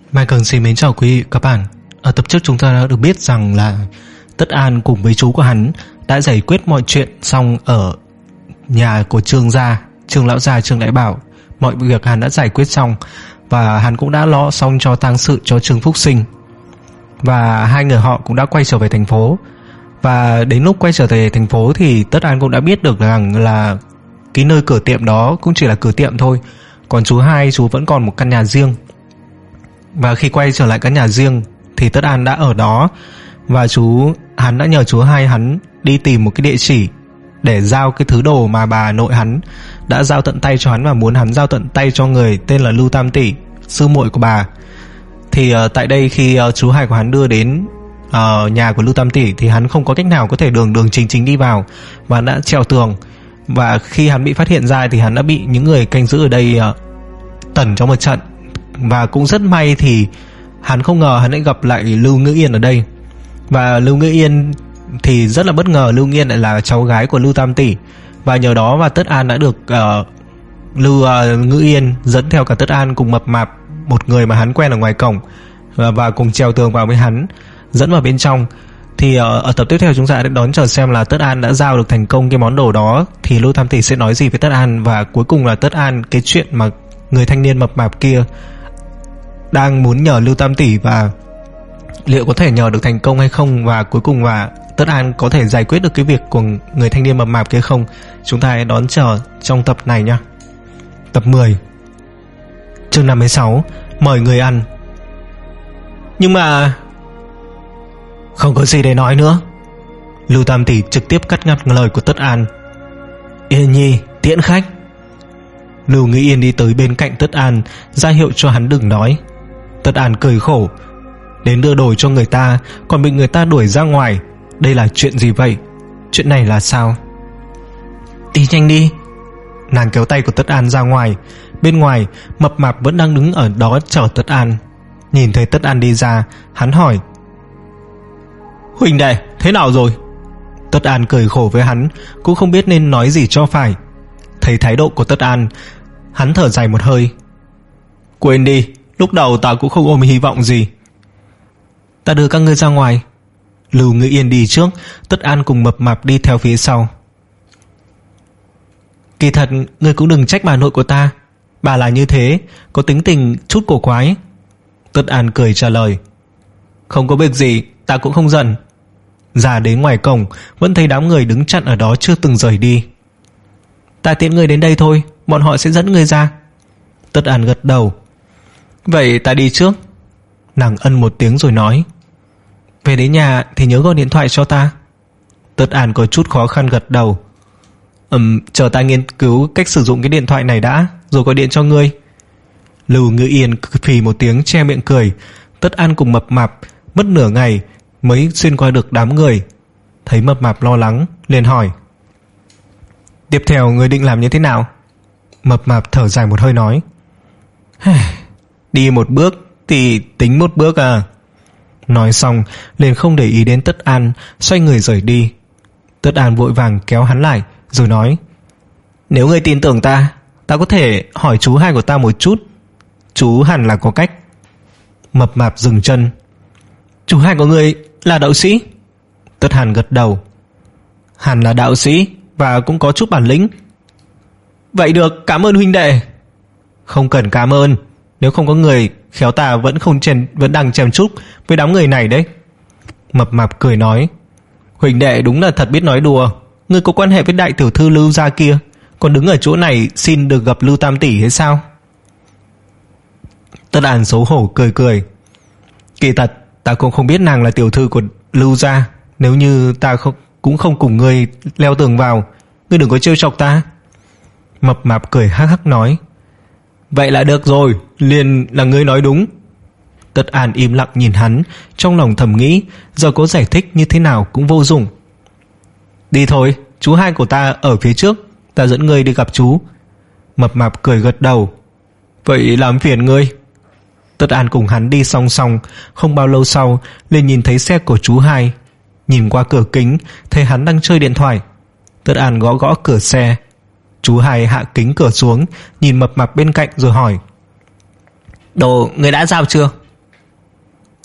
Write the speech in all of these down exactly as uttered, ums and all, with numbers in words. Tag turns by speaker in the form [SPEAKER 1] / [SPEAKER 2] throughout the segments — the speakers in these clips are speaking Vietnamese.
[SPEAKER 1] Michael xin mến chào quý vị các bạn. Ở tập trước chúng ta đã được biết rằng là Tất An cùng với chú của hắn đã giải quyết mọi chuyện xong ở nhà của Trương gia, Trương lão gia, Trương đại bảo. Mọi việc hắn đã giải quyết xong và hắn cũng đã lo xong cho tang sự cho Trương Phúc Sinh. Và hai người họ cũng đã quay trở về thành phố. Và đến lúc quay trở về thành phố thì Tất An cũng đã biết được rằng là cái nơi cửa tiệm đó cũng chỉ là cửa tiệm thôi, còn chú hai chú vẫn còn một căn nhà riêng. Và khi quay trở lại căn nhà riêng thì Tất An đã ở đó, và chú hắn đã nhờ chú hai hắn đi tìm một cái địa chỉ để giao cái thứ đồ mà bà nội hắn đã giao tận tay cho hắn, và muốn hắn giao tận tay cho người tên là Lưu Tam Tỷ, sư muội của bà. Thì uh, tại đây khi uh, chú hai của hắn đưa đến uh, nhà của Lưu Tam Tỷ thì hắn không có cách nào có thể đường đường chính chính đi vào, và hắn đã trèo tường. Và khi hắn bị phát hiện ra thì hắn đã bị những người canh giữ ở đây uh, tẩn trong một trận. Và cũng rất may thì hắn không ngờ hắn lại gặp lại Lưu Ngữ Yên ở đây. Và Lưu Ngữ Yên thì rất là bất ngờ, Lưu Ngữ Yên lại là cháu gái của Lưu Tam Tỷ. Và nhờ đó mà Tất An đã được uh, Lưu uh, Ngữ Yên dẫn theo cả Tất An cùng Mập Mạp, một người mà hắn quen ở ngoài cổng, và, và cùng trèo tường vào với hắn, dẫn vào bên trong. Thì uh, ở tập tiếp theo chúng ta sẽ đón chờ xem là Tất An đã giao được thành công cái món đồ đó thì Lưu Tam Tỷ sẽ nói gì với Tất An. Và cuối cùng là Tất An, cái chuyện mà người thanh niên mập mạp kia đang muốn nhờ Lưu Tam Tỷ, và liệu có thể nhờ được thành công hay không, và cuối cùng là Tất An có thể giải quyết được cái việc của người thanh niên mập mạp kia không. Chúng ta hãy đón chờ trong tập này nha. Tập mười, chương năm mươi sáu, mời người ăn. Nhưng mà không có gì để nói nữa. Lưu Tam Tỷ trực tiếp cắt ngắt lời của Tất An. Yên Nhi, tiễn khách. Lưu Ngữ Yên đi tới bên cạnh Tất An, ra hiệu cho hắn đừng nói. Tất An cười khổ. Đến đưa đồ cho người ta còn bị người ta đuổi ra ngoài, đây là chuyện gì vậy? Chuyện này là sao? Đi nhanh đi. Nàng kéo tay của Tất An ra ngoài. Bên ngoài Mập Mạp vẫn đang đứng ở đó chờ Tất An. Nhìn thấy Tất An đi ra, hắn hỏi: Huỳnh đệ, thế nào rồi? Tất An cười khổ với hắn, cũng không biết nên nói gì cho phải. Thấy thái độ của Tất An, hắn thở dài một hơi. Quên đi, lúc đầu ta cũng không ôm hy vọng gì. Ta đưa các ngươi ra ngoài. Lưu Ngữ Yên đi trước, Tất An cùng Mập Mạp đi theo phía sau. Kỳ thật ngươi cũng đừng trách bà nội của ta, bà là như thế, có tính tình chút cổ quái. Tất An cười trả lời. Không có việc gì, ta cũng không giận. Ra đến ngoài cổng vẫn thấy đám người đứng chặn ở đó chưa từng rời đi. Ta tiễn người đến đây thôi, bọn họ sẽ dẫn người ra. Tất An gật đầu. Vậy ta đi trước. Nàng ân một tiếng rồi nói. Về đến nhà thì nhớ gọi điện thoại cho ta. Tất An có chút khó khăn gật đầu. Ừm, chờ ta nghiên cứu cách sử dụng cái điện thoại này đã, rồi gọi điện cho ngươi. Lưu Ngữ Yên phì một tiếng che miệng cười. Tất An cùng Mập Mạp mất nửa ngày mới xuyên qua được đám người. Thấy Mập Mạp lo lắng liền hỏi: Tiếp theo ngươi định làm như thế nào? Mập Mạp thở dài một hơi nói: Đi một bước thì tính một bước à. Nói xong liền không để ý đến Tất An, xoay người rời đi. Tất An vội vàng kéo hắn lại rồi nói: Nếu ngươi tin tưởng ta, ta có thể hỏi chú hai của ta một chút. Chú hẳn là có cách. Mập Mạp dừng chân. Chú hai của ngươi là đạo sĩ? Tất Hàn gật đầu. Hẳn là đạo sĩ và cũng có chút bản lĩnh. Vậy được, cảm ơn huynh đệ. Không cần cảm ơn, nếu không có người, khéo ta vẫn không chèn, vẫn đang chèm chúc với đám người này đấy. Mập Mạp cười nói. Huynh đệ đúng là thật biết nói đùa. Ngươi có quan hệ với đại tiểu thư Lưu gia kia, còn đứng ở chỗ này xin được gặp Lưu Tam Tỷ hay sao? Tất An xấu hổ cười cười. Kỳ thật ta cũng không biết nàng là tiểu thư của Lưu gia. Nếu như ta không, cũng không cùng ngươi leo tường vào, ngươi đừng có trêu chọc ta. Mập Mạp cười hắc hắc nói. Vậy là được rồi, liền là ngươi nói đúng. Tất An im lặng nhìn hắn, trong lòng thầm nghĩ giờ có giải thích như thế nào cũng vô dụng. Đi thôi, chú hai của ta ở phía trước, ta dẫn ngươi đi gặp chú. Mập Mạp cười gật đầu. Vậy làm phiền ngươi. Tất An cùng hắn đi song song. Không bao lâu sau liền nhìn thấy xe của chú hai. Nhìn qua cửa kính thấy hắn đang chơi điện thoại. Tất An gõ gõ cửa xe. Chú hai hạ kính cửa xuống, nhìn Mập Mạp bên cạnh rồi hỏi: Đồ người đã giao chưa?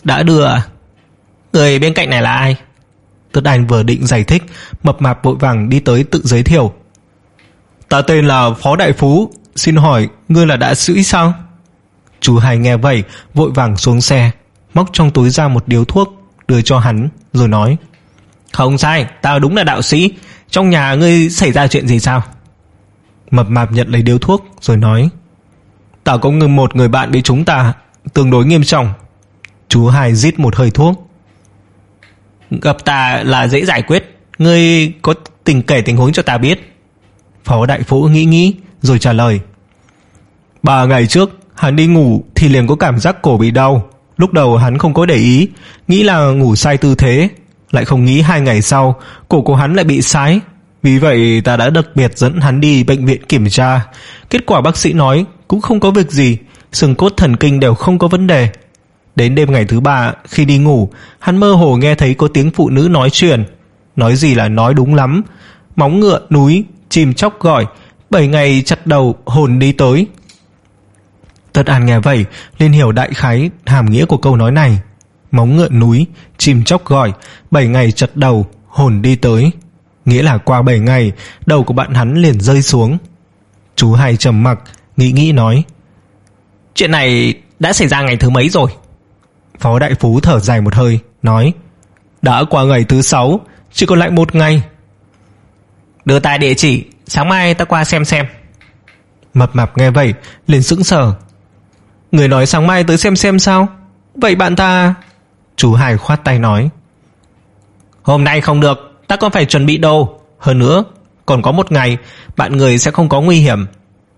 [SPEAKER 1] Đã đưa à? Người bên cạnh này là ai? Tất An vừa định giải thích, Mập Mạp vội vàng đi tới tự giới thiệu. Ta tên là Phó Đại Phú, xin hỏi ngươi là đạo sĩ sao? Chú Hai nghe vậy vội vàng xuống xe, móc trong túi ra một điếu thuốc đưa cho hắn rồi nói: Không sai, ta đúng là đạo sĩ. Trong nhà ngươi xảy ra chuyện gì sao? Mập Mạp nhận lấy điếu thuốc rồi nói: Ta có một người bạn bị trúng tà, tương đối nghiêm trọng. Chú Hai rít một hơi thuốc. Gặp ta là dễ giải quyết, ngươi có tình kể tình huống cho ta biết. Phó Đại Phú nghĩ nghĩ rồi trả lời: Ba ngày trước hắn đi ngủ thì liền có cảm giác cổ bị đau. Lúc đầu hắn không có để ý, nghĩ là ngủ sai tư thế, lại không nghĩ hai ngày sau cổ của hắn lại bị sái. Vì vậy ta đã đặc biệt dẫn hắn đi bệnh viện kiểm tra. Kết quả bác sĩ nói cũng không có việc gì, xương cốt thần kinh đều không có vấn đề. Đến đêm ngày thứ ba, khi đi ngủ, hắn mơ hồ nghe thấy có tiếng phụ nữ nói chuyện. Nói gì là nói đúng lắm: móng ngựa núi, chim chóc gọi, bảy ngày chặt đầu, hồn đi tới. Tất An nghe vậy liền hiểu đại khái hàm nghĩa của câu nói này. Móng ngựa núi, chim chóc gọi, bảy ngày chặt đầu, hồn đi tới, nghĩa là qua bảy ngày đầu của bạn hắn liền rơi xuống. Chú Hai trầm mặc nghĩ nghĩ nói: Chuyện này đã xảy ra ngày thứ mấy rồi? Phó Đại Phú thở dài một hơi nói: Đã qua ngày thứ sáu, chỉ còn lại một ngày. Đưa ta địa chỉ, sáng mai ta qua xem xem. Mập Mạp nghe vậy liền sững sờ. Người nói sáng mai tới xem xem sao? Vậy bạn ta... Chú Hai khoát tay nói: Hôm nay không được, ta còn phải chuẩn bị đồ. Hơn nữa còn có một ngày, bạn người sẽ không có nguy hiểm.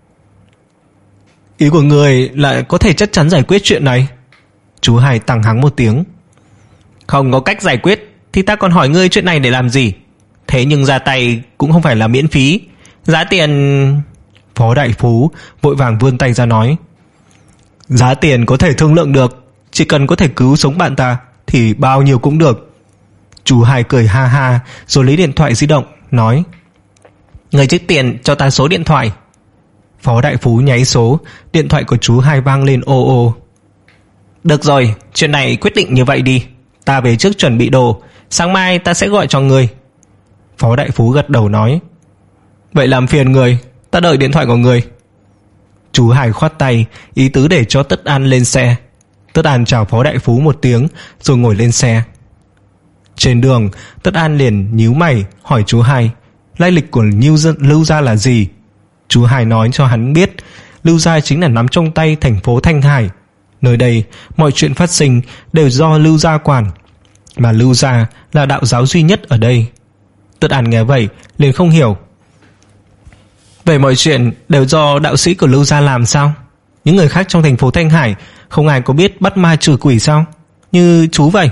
[SPEAKER 1] Ý của người là có thể chắc chắn giải quyết chuyện này? Chú Hai tằng hắng một tiếng. Không có cách giải quyết thì ta còn hỏi ngươi chuyện này để làm gì? Thế nhưng ra tay cũng không phải là miễn phí. Giá tiền... Phó Đại Phú vội vàng vươn tay ra nói: Giá tiền có thể thương lượng được, chỉ cần có thể cứu sống bạn ta thì bao nhiêu cũng được. Chú Hai cười ha ha rồi lấy điện thoại di động nói: Người trước tiền cho ta số điện thoại. Phó Đại Phú nháy số, điện thoại của chú Hai vang lên ô ô. Được rồi, chuyện này quyết định như vậy đi. Ta về trước chuẩn bị đồ, sáng mai ta sẽ gọi cho người. Phó Đại Phú gật đầu nói: Vậy làm phiền người, ta đợi điện thoại của người. Chú Hai khoát tay, ý tứ để cho Tất An lên xe. Tất An chào Phó Đại Phú một tiếng rồi ngồi lên xe. Trên đường, Tất An liền nhíu mày hỏi chú Hai lai lịch của Lưu gia là gì. Chú Hai nói cho hắn biết Lưu gia chính là nắm trong tay thành phố Thanh Hải. Nơi đây mọi chuyện phát sinh đều do Lưu gia quản, mà Lưu gia là đạo giáo duy nhất ở đây. Tất An nghe vậy liền không hiểu. Vậy mọi chuyện đều do đạo sĩ của Lưu gia làm sao? Những người khác trong thành phố Thanh Hải không ai có biết bắt ma trừ quỷ sao? Như chú vậy.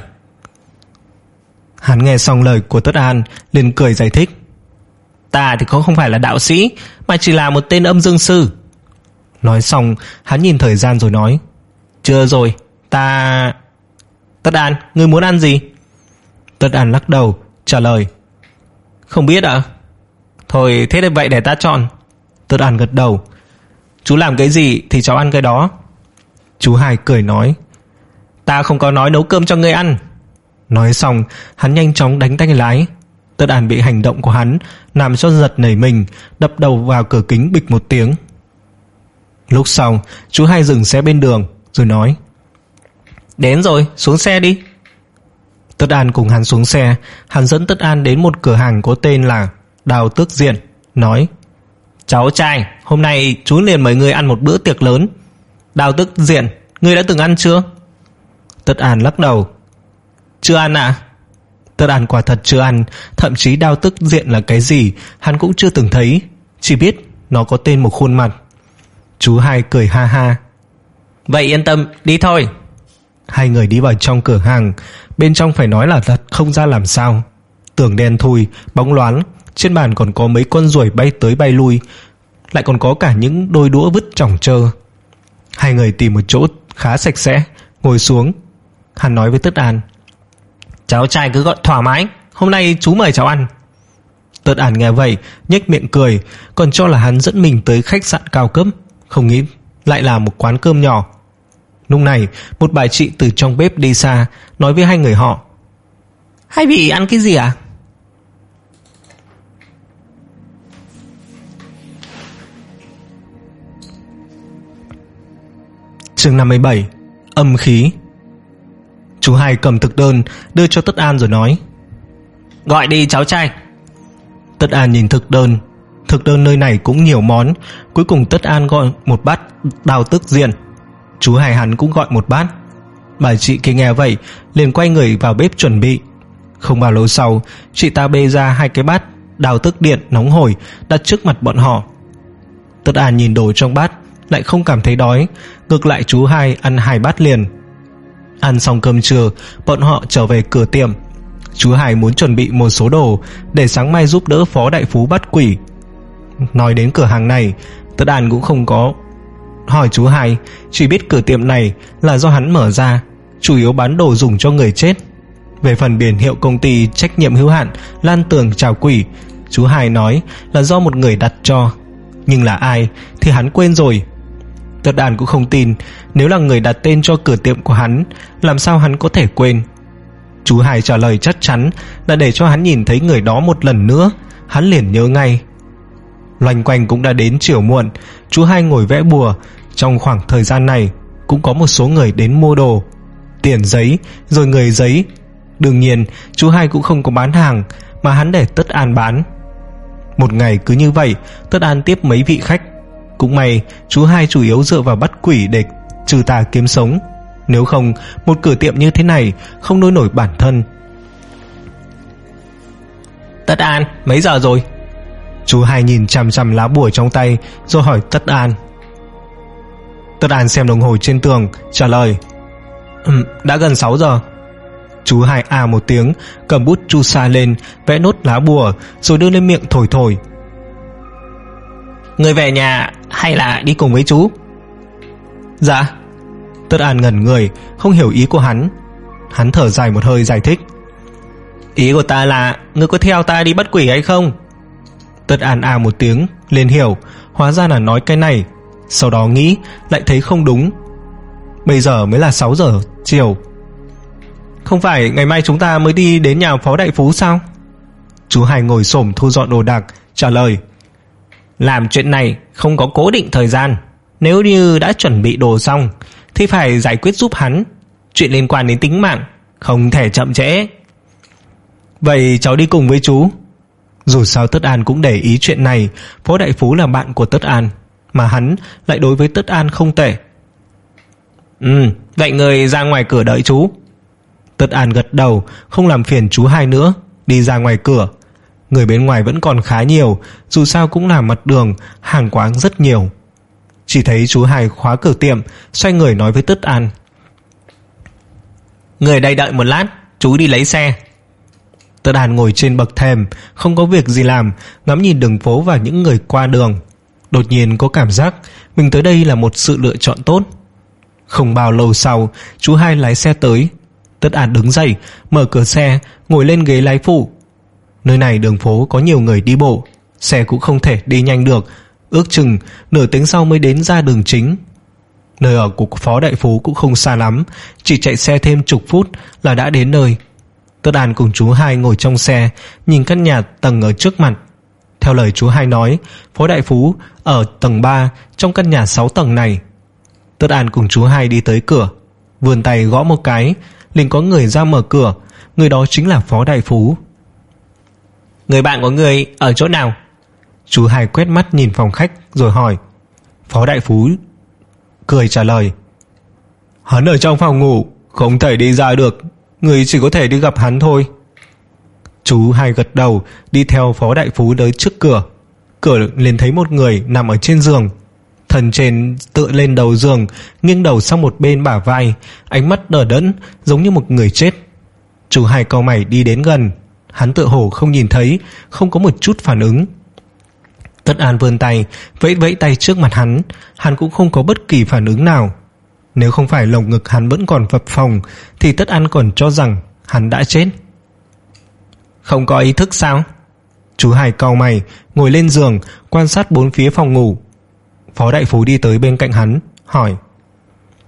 [SPEAKER 1] Hắn nghe xong lời của Tất An liền cười giải thích: Ta thì cũng không phải là đạo sĩ, mà chỉ là một tên âm dương sư. Nói xong hắn nhìn thời gian rồi nói: Chưa rồi, ta... Tất An, ngươi muốn ăn gì? Tất An lắc đầu trả lời: Không biết ạ. À? Thôi thế thì vậy để ta chọn. Tất An gật đầu: Chú làm cái gì thì cháu ăn cái đó. Chú Hai cười nói: Ta không có nói nấu cơm cho ngươi ăn. Nói xong hắn nhanh chóng đánh tay lái. Tất An bị hành động của hắn làm cho giật nảy mình, đập đầu vào cửa kính bịch một tiếng. Lúc sau chú Hai dừng xe bên đường rồi nói: Đến rồi, xuống xe đi. Tất An cùng hắn xuống xe. Hắn dẫn Tất An đến một cửa hàng có tên là Đào Tước Diện, nói: Cháu trai, hôm nay chú liền mời ngươi ăn một bữa tiệc lớn. Đào Tước Diện, ngươi đã từng ăn chưa? Tất An lắc đầu: Chưa ăn ạ. À? Tất An quả thật chưa ăn, thậm chí Đao Tức Diện là cái gì hắn cũng chưa từng thấy, chỉ biết nó có tên một khuôn mặt. Chú Hai cười ha ha: Vậy yên tâm, đi thôi. Hai người đi vào trong cửa hàng. Bên trong phải nói là thật không ra làm sao. Tường đen thui, bóng loáng, trên bàn còn có mấy con ruồi bay tới bay lui, lại còn có cả những đôi đũa vứt chỏng chơ. Hai người tìm một chỗ khá sạch sẽ ngồi xuống. Hắn nói với Tất An: Cháu trai cứ gọi thoải mái, hôm nay chú mời cháu ăn. Tất An nghe vậy nhếch miệng cười, còn cho là hắn dẫn mình tới khách sạn cao cấp, không nghĩ lại là một quán cơm nhỏ. Lúc này một bà chị từ trong bếp đi xa, nói với hai người họ: "Hai vị ăn cái gì à?" Chương năm mươi bảy. Âm khí. Chú Hai cầm thực đơn đưa cho Tất An rồi nói: "Gọi đi cháu trai." Tất An nhìn thực đơn. Thực đơn nơi này cũng nhiều món. Cuối cùng Tất An gọi một bát đào tức diện. Chú Hai hắn cũng gọi một bát. Bà chị kia nghe vậy liền quay người vào bếp chuẩn bị. Không bao lâu sau, chị ta bê ra hai cái bát đào tức điện nóng hổi đặt trước mặt bọn họ. Tất An nhìn đồ trong bát lại không cảm thấy đói, ngược lại chú Hai ăn hai bát liền. Ăn xong cơm trưa, bọn họ trở về cửa tiệm. Chú Hai muốn chuẩn bị một số đồ để sáng mai giúp đỡ Phó Đại Phú bắt quỷ. Nói đến cửa hàng này, Tất An cũng không có hỏi chú Hai, chỉ biết cửa tiệm này là do hắn mở ra, chủ yếu bán đồ dùng cho người chết. Về phần biển hiệu công ty trách nhiệm hữu hạn Lan Tường Chào Quỷ, chú Hai nói là do một người đặt cho, nhưng là ai thì hắn quên rồi. Tất An cũng không tin, nếu là người đặt tên cho cửa tiệm của hắn, làm sao hắn có thể quên. Chú Hai trả lời chắc chắn là để cho hắn nhìn thấy người đó một lần nữa, hắn liền nhớ ngay. Loanh quanh cũng đã đến chiều muộn, chú Hai ngồi vẽ bùa. Trong khoảng thời gian này cũng có một số người đến mua đồ, tiền giấy rồi người giấy. Đương nhiên chú Hai cũng không có bán hàng, mà hắn để Tất An bán. Một ngày cứ như vậy, Tất An tiếp mấy vị khách. Cũng may chú Hai chủ yếu dựa vào bắt quỷ để trừ tà kiếm sống, nếu không một cửa tiệm như thế này không nuôi nổi bản thân. "Tất An, mấy giờ rồi?" Chú Hai nhìn chằm chằm lá bùa trong tay rồi hỏi Tất An. Tất An xem đồng hồ trên tường, trả lời: "Ừ, đã gần sáu giờ." Chú Hai à một tiếng, cầm bút chu sa lên, vẽ nốt lá bùa rồi đưa lên miệng thổi thổi. "Người về nhà hay là đi cùng với chú?" "Dạ." Tất An ngẩn người, không hiểu ý của hắn. Hắn thở dài một hơi giải thích: "Ý của ta là ngươi có theo ta đi bắt quỷ hay không?" Tất An à một tiếng, liền hiểu, hóa ra là nói cái này. Sau đó nghĩ lại thấy không đúng. Bây giờ mới là sáu giờ chiều. "Không phải ngày mai chúng ta mới đi đến nhà Phó Đại Phú sao?" Chú Hai ngồi xổm thu dọn đồ đạc, trả lời: "Làm chuyện này không có cố định thời gian. Nếu như đã chuẩn bị đồ xong thì phải giải quyết giúp hắn. Chuyện liên quan đến tính mạng, không thể chậm trễ." "Vậy cháu đi cùng với chú." Dù sao Tất An cũng để ý chuyện này. Phó Đại Phú là bạn của Tất An, mà hắn lại đối với Tất An không tệ. "Ừ, vậy người ra ngoài cửa đợi chú." Tất An gật đầu, không làm phiền chú Hai nữa, đi ra ngoài cửa. Người bên ngoài vẫn còn khá nhiều, dù sao cũng là mặt đường, hàng quán rất nhiều. Chỉ thấy chú Hai khóa cửa tiệm, xoay người nói với Tất An: "Người đây đợi một lát, chú đi lấy xe." Tất An ngồi trên bậc thềm, không có việc gì làm, ngắm nhìn đường phố và những người qua đường. Đột nhiên có cảm giác mình tới đây là một sự lựa chọn tốt. Không bao lâu sau, chú Hai lái xe tới. Tất An đứng dậy, mở cửa xe, ngồi lên ghế lái phụ. Nơi này đường phố có nhiều người đi bộ, xe cũng không thể đi nhanh được. Ước chừng nửa tiếng sau mới đến ra đường chính. Nơi ở của Phó Đại Phú cũng không xa lắm, chỉ chạy xe thêm chục phút là đã đến nơi. Tất An cùng chú Hai ngồi trong xe, nhìn căn nhà tầng ở trước mặt. Theo lời chú Hai nói, Phó Đại Phú ở tầng ba trong căn nhà sáu tầng này. Tất An cùng chú Hai đi tới cửa, vươn tay gõ một cái, liền có người ra mở cửa. Người đó chính là Phó Đại Phú. "Người bạn của người ở chỗ nào?" Chú Hai quét mắt nhìn phòng khách rồi hỏi. Phó Đại Phú cười trả lời: "Hắn ở trong phòng ngủ, không thể đi ra được, người chỉ có thể đi gặp hắn thôi." Chú Hai gật đầu, đi theo Phó Đại Phú tới trước cửa. Cửa liền thấy một người nằm ở trên giường. Thần trên tựa lên đầu giường, nghiêng đầu sang một bên bả vai, ánh mắt đờ đẫn giống như một người chết. Chú Hai cau mày đi đến gần. Hắn tựa hồ không nhìn thấy, không có một chút phản ứng. Tất An vươn tay, vẫy vẫy tay trước mặt hắn. Hắn cũng không có bất kỳ phản ứng nào. Nếu không phải lồng ngực hắn vẫn còn phập phồng thì Tất An còn cho rằng hắn đã chết. "Không có ý thức sao?" Chú Hai cau mày, ngồi lên giường, quan sát bốn phía phòng ngủ. Phó Đại Phú đi tới bên cạnh hắn, hỏi: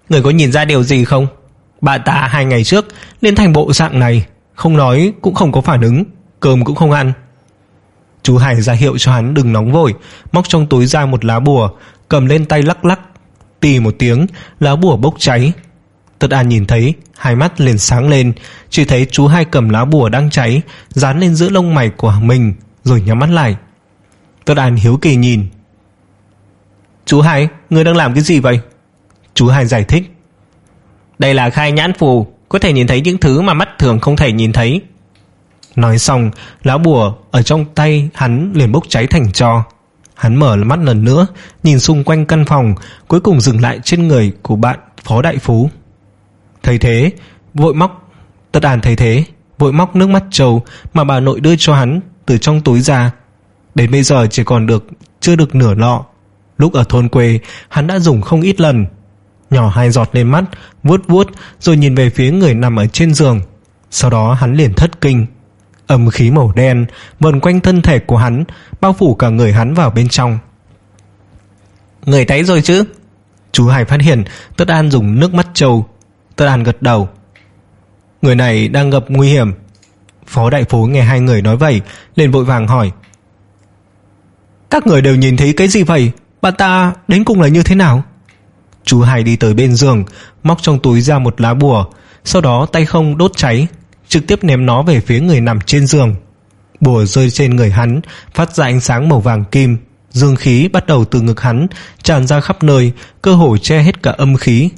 [SPEAKER 1] Người có nhìn ra điều gì không? Bạn ta hai ngày trước lên thành bộ dạng này, không nói cũng không có phản ứng, cơm cũng không ăn. Chú Hải ra hiệu cho hắn đừng nóng vội, móc trong túi ra một lá bùa, cầm lên tay lắc lắc. Tì một tiếng, lá bùa bốc cháy. Tất An nhìn thấy, hai mắt liền sáng lên, chỉ thấy chú Hai cầm lá bùa đang cháy dán lên giữa lông mày của mình, rồi nhắm mắt lại. Tất An hiếu kỳ nhìn. Chú Hai, người đang làm cái gì vậy? Chú Hai giải thích. Đây là khai nhãn phù, có thể nhìn thấy những thứ mà mắt thường không thể nhìn thấy. Nói xong, lá bùa ở trong tay hắn liền bốc cháy thành tro. Hắn mở mắt lần nữa, nhìn xung quanh căn phòng, cuối cùng dừng lại trên người của bạn Phó Đại Phú. Thấy thế, vội móc Tất An thấy thế, vội móc nước mắt trâu mà bà nội đưa cho hắn từ trong túi ra. Đến bây giờ chỉ còn được chưa được nửa lọ. Lúc ở thôn quê, hắn đã dùng không ít lần. Nhỏ hai giọt lên mắt, vuốt vuốt, rồi nhìn về phía người nằm ở trên giường. Sau đó hắn liền thất kinh. Âm khí màu đen vần quanh thân thể của hắn, bao phủ cả người hắn vào bên trong. Người thấy rồi chứ? Chú Hải phát hiện Tất An dùng nước mắt trâu. Tất An gật đầu. Người này đang gặp nguy hiểm. Phó Đại Phú nghe hai người nói vậy liền vội vàng hỏi. Các người đều nhìn thấy cái gì vậy? Bạn ta đến cùng là như thế nào? Chú Hải đi tới bên giường, móc trong túi ra một lá bùa, sau đó tay không đốt cháy, trực tiếp ném nó về phía người nằm trên giường. Bùa rơi trên người hắn, phát ra ánh sáng màu vàng kim. Dương khí bắt đầu từ ngực hắn tràn ra khắp nơi, cơ hồ che hết cả âm khí.